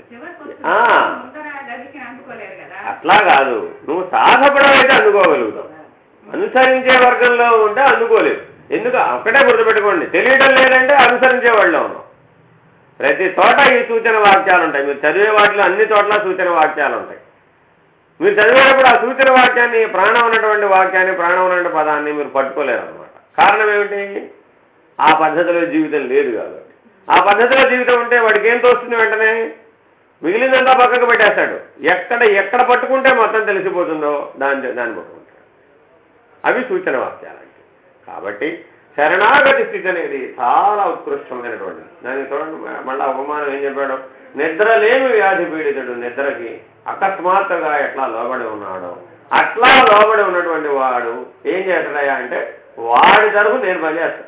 A: అట్లా కాదు, నువ్వు సాధపడమైతే అందుకోగలుగుతావు, అనుసరించే వర్గంలో ఉంటే అందుకోలేదు. ఎందుకు అక్కడే గుర్తుపెట్టుకోండి, తెలియడం లేదంటే అనుసరించే వాళ్ళలో ఉన్నాం. ప్రతి చోట ఈ సూచన వాక్యాలు ఉంటాయి. మీరు చదివే వాటిలో అన్ని చోట్ల సూచన వాక్యాలు ఉంటాయి. మీరు చదివేటప్పుడు ఆ సూచన వాక్యాన్ని, ప్రాణం ఉన్నటువంటి వాక్యాన్ని, ప్రాణం ఉన్నటువంటి పదాన్ని మీరు పట్టుకోలేరు అనమాట. కారణం ఏమిటి? ఆ పద్ధతిలో జీవితం లేదు కాబట్టి. ఆ పద్ధతిలో జీవితం ఉంటే వాడికి ఏం తోస్తుంది, వెంటనే మిగిలిందంతా పక్కకు పెట్టేస్తాడు. ఎక్కడ పట్టుకుంటే మొత్తం తెలిసిపోతుందో దాన్ని పట్టుకుంటాడు. అవి సూచన వాక్యాలంటే. కాబట్టి శరణాగతి స్థితి అనేది చాలా ఉత్కృష్టమైనటువంటిది. దానికి చూడండి, మళ్ళా ఉపమానం ఏం చెప్పాడు? నిద్రలేమి వ్యాధి పీడితుడు నిద్రకి అకస్మాత్తుగా ఎట్లా లోబడి ఉన్నాడో అట్లా లోబడి ఉన్నటువంటి వాడు ఏం చేస్తాడయా అంటే వాడి తరఫు నేను పనిచేస్తాను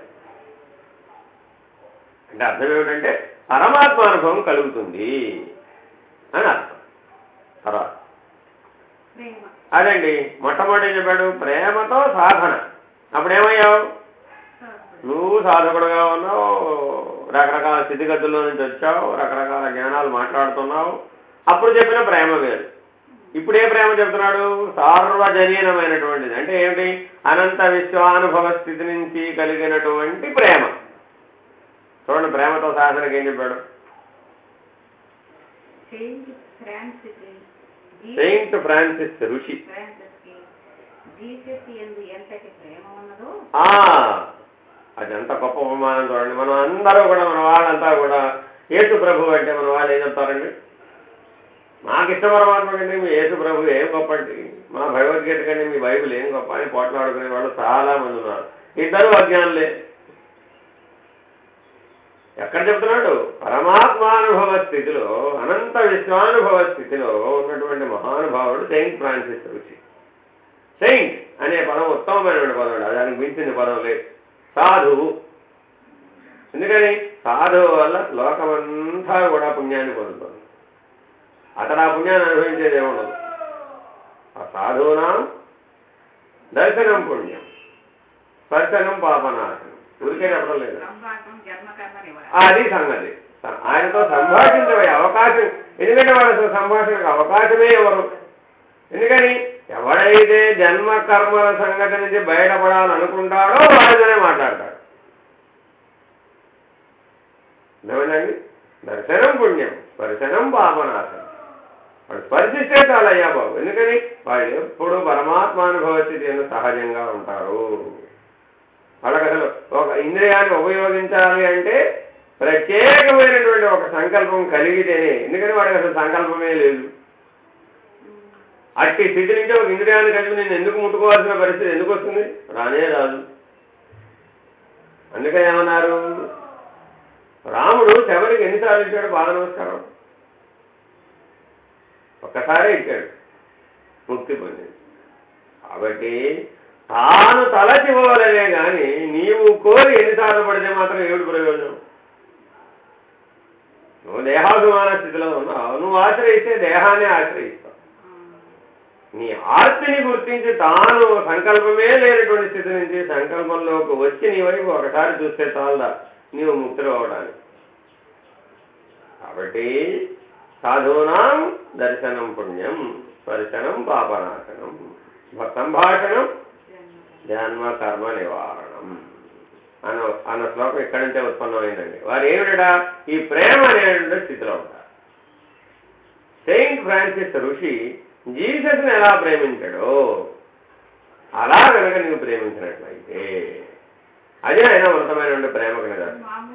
A: అంటే అర్థం ఏమిటంటే పరమాత్మానుభవం కలుగుతుంది అని అర్థం. తర్వాత అదండి మొట్టమొదటి చెప్పాడు ప్రేమతో సాధన. అప్పుడేమయ్యావు? నువ్వు సాధకుడుగా ఉన్నావు, రకరకాల స్థితిగతుల్లో నుంచి వచ్చావు, రకరకాల జ్ఞానాలు మాట్లాడుతున్నావు. అప్పుడు చెప్పిన ప్రేమ వేరు. ఇప్పుడు ఏ ప్రేమ చెప్తున్నాడు? సార్వజనీనమైనటువంటిది. అంటే ఏమిటి? అనంత విశ్వానుభవ స్థితి నుంచి కలిగినటువంటి ప్రేమ. చూడండి, ప్రేమతో సాధనకి ఏం చెప్పాడు? సెయింట్ ఫ్రాన్సిస్ ఋషి అది ఎంత గొప్ప ఉపమానం చూడండి. మనం అందరూ కూడా, మన వాళ్ళంతా కూడా యేసు ప్రభు అంటే మన వాళ్ళు ఏం చెప్తారండి? నాకు ఇష్ట పరమాత్మ కంటే మీ యేసు ప్రభు ఏం గొప్ప అంటే, మా భగవద్గీత కంటే మీ బైబిల్ ఏం గొప్ప అని పోట్లాడుకునే వాళ్ళు చాలా మంది ఉన్నారు. ఇద్దరు అజ్ఞానులే. ఎక్కడ చెప్తున్నాడు? పరమాత్మానుభవ స్థితిలో, అనంత విశ్వానుభవ స్థితిలో ఉన్నటువంటి మహానుభావుడు సెయింట్ ఫ్రాన్సిస్ ఋషి. సెయింట్ అనే పదం ఉత్తమమైనటువంటి పదం, దానికి మించిన పదం లేదు. సాధువు. ఎందుకని? సాధువు వల్ల లోకమంతా కూడా పుణ్యాన్ని పొందుతుంది. అతడు ఆ పుణ్యాన్ని అనుభవించేది ఏముండదు. ఆ సాధువునాం దర్శనం పుణ్యం, స్పర్శనం పాపనాశనం. ఊరికే చెప్పడం లేదు. అది సంగతి. ఆయనతో సంభాషించే అవకాశం, ఎందుకంటే వాళ్ళ సంభాషణకు అవకాశమే ఎవరు? ఎందుకని? ఎవడైతే జన్మ కర్మల సంగతి నుంచి బయటపడాలనుకుంటాడో వాడితోనే మాట్లాడతాడు. ఏమండి? దర్శనం పుణ్యం, స్పర్శనం పాపనాశనం. వాడు స్పర్శిస్తే చాలయ్యా బాబు. ఎందుకని? వాడు ఎప్పుడు పరమాత్మానుభవ స్థితి సహజంగా ఉంటారు. వాళ్ళకి అసలు ఇంద్రియాన్ని ఉపయోగించాలి అంటే ప్రత్యేకమైనటువంటి ఒక సంకల్పం కలిగితేనే. ఎందుకని వాడికి అసలు సంకల్పమే లేదు. అట్టి స్థితి నుంచి ఒక ఇంద్రియాన్ని కలిపి నేను ఎందుకు ముట్టుకోవాల్సిన పరిస్థితి ఎందుకు వస్తుంది? రానే రాదు. అందుకని ఏమన్నారు, రాముడు శబరికి ఎన్నిసార్లు ఇచ్చాడు పాద నమస్కారం? ఒక్కసారే ఇచ్చాడు, ముక్తి పొందింది. కాబట్టి తాను తలచిపోవాలనే కానీ నీవు కోరి ఎన్నిసార్లు పడితే మాత్రం ఏమిటి ప్రయోజనం? నువ్వు దేహాభిమాన స్థితిలో ఉన్నావు, నువ్వు ఆశ్రయిస్తే దేహాన్ని ఆశ్రయిస్తావు. నీ ఆర్తిని గుర్తించి తాను సంకల్పమే లేనటువంటి స్థితి నుంచి సంకల్పంలోకి వచ్చి నీ వైపు ఒకసారి చూస్తే చాలదా నీవు ముక్తులు అవడానికి. కాబట్టి సాధూనాం దర్శనం పుణ్యం, స్పర్శనం పాపనాశనం, సంభాషణం జన్మ కర్మ నివారణం అన్న శ్లోకం ఇక్కడి నుంచే ఉత్పన్నమైందండి. వారు ఏమిటా ఈ ప్రేమ అనేటువంటి స్థితిలో ఉంటారు. సెయింట్ ఫ్రాన్సిస్ ఋషి జీసస్ని ఎలా ప్రేమించాడో అలా కనుక నీవు ప్రేమించినట్లయితే అదే ఆయన ఉన్నతమైనటువంటి ప్రేమకు నిదర్శనం.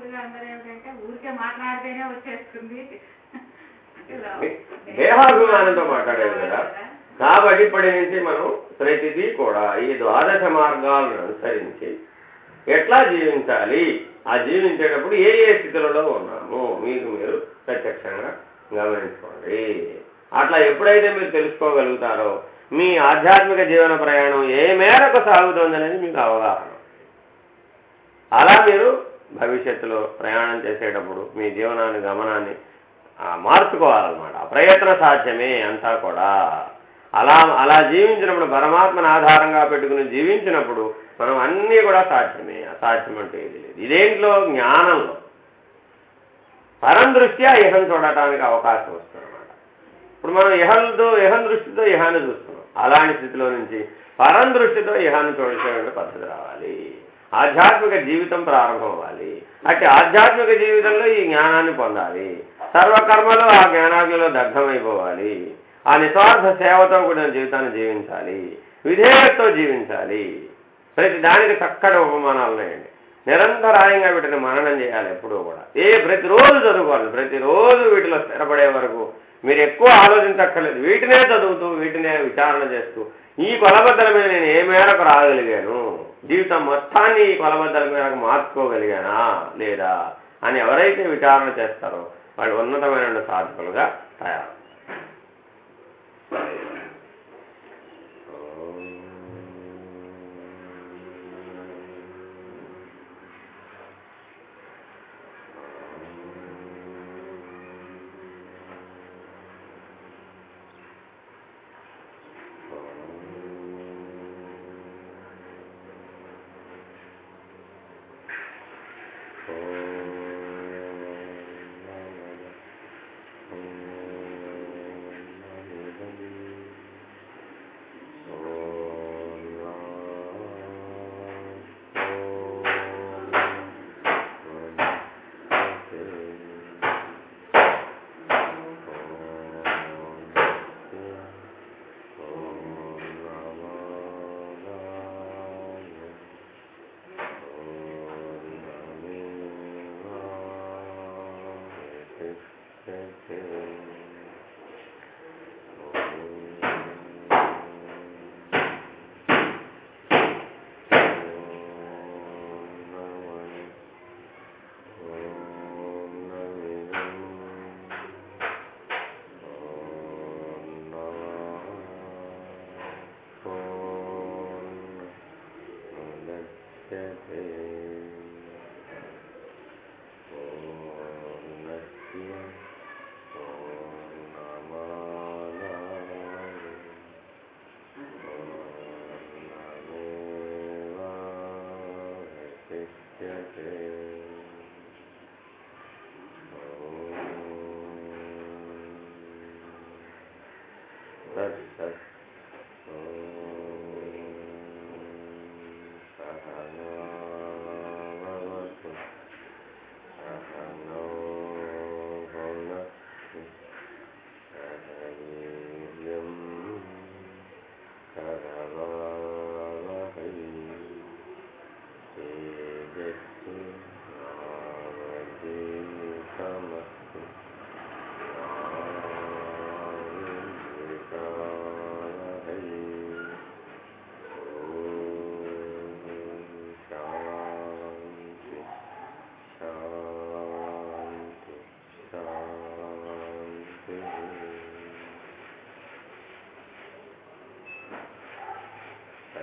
A: దేహాభిమానంతో మాట్లాడేది కదా. కాబట్టి ఇప్పటి నుంచి మనం ప్రతిదీ కూడా ఈ ద్వాదశ మార్గాలను అనుసరించి ఎట్లా జీవించాలి, ఆ జీవించేటప్పుడు ఏ ఏ స్థితులలో ఉన్నామో మీకు మీరు ప్రత్యక్షంగా గమనించుకోండి. అట్లా ఎప్పుడైతే మీరు తెలుసుకోగలుగుతారో మీ ఆధ్యాత్మిక జీవన ప్రయాణం ఏ మేరకు సాగుతుందనేది మీకు అవగాహన. అలా మీరు భవిష్యత్తులో ప్రయాణం చేసేటప్పుడు మీ జీవనాన్ని గమనాన్ని మార్చుకోవాలన్నమాట. ఆ ప్రయత్న సాధ్యమే అంతా కూడా. అలా జీవించినప్పుడు పరమాత్మను ఆధారంగా పెట్టుకుని జీవించినప్పుడు మనం అన్నీ కూడా సాధ్యమే. అసాధ్యం అంటే ఏది లేదు. ఇదేంట్లో జ్ఞానంలో పరందృష్ట్యా ఇహం చూడటానికి అవకాశం వస్తుందన్నమాట. ఇప్పుడు మనం ఇహం దృష్టితో ఇహాన్ని చూస్తున్నాం. అలాంటి స్థితిలో నుంచి పరందృష్టితో ఇహాన్ని చూడేటువంటి పద్ధతి రావాలి. ఆధ్యాత్మిక జీవితం ప్రారంభం అవ్వాలి. అట్టి ఆధ్యాత్మిక జీవితంలో ఈ జ్ఞానాన్ని పొందాలి. సర్వకర్మలు ఆ జ్ఞానాగ్నిలో దగ్ధమైపోవాలి. ఆ నిస్వార్థ సేవతో కూడిన జీవితాన్ని జీవించాలి. విధేయతతో జీవించాలి. ప్రతి దానికి చక్కటి ఉపమానాలు ఉన్నాయండి. నిరంతరాయంగా వీటిని మననం చేయాలి. ఎప్పుడూ కూడా ప్రతిరోజు చదువుకోవాలి. ప్రతిరోజు వీటిలో స్థిరపడే వరకు మీరు ఎక్కువ ఆలోచించక్కర్లేదు. వీటినే చదువుతూ వీటినే విచారణ చేస్తూ ఈ కొలబద్దల మీద నేను ఏ మేరకు రాగలిగాను, జీవితం మొత్తాన్ని ఈ కొలబద్దల మేరకు మార్చుకోగలిగానా లేదా అని ఎవరైతే విచారణ చేస్తారో వాళ్ళు ఉన్నతమైన సాధకులుగా తయారు.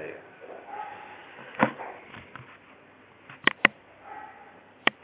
A: అయ్యా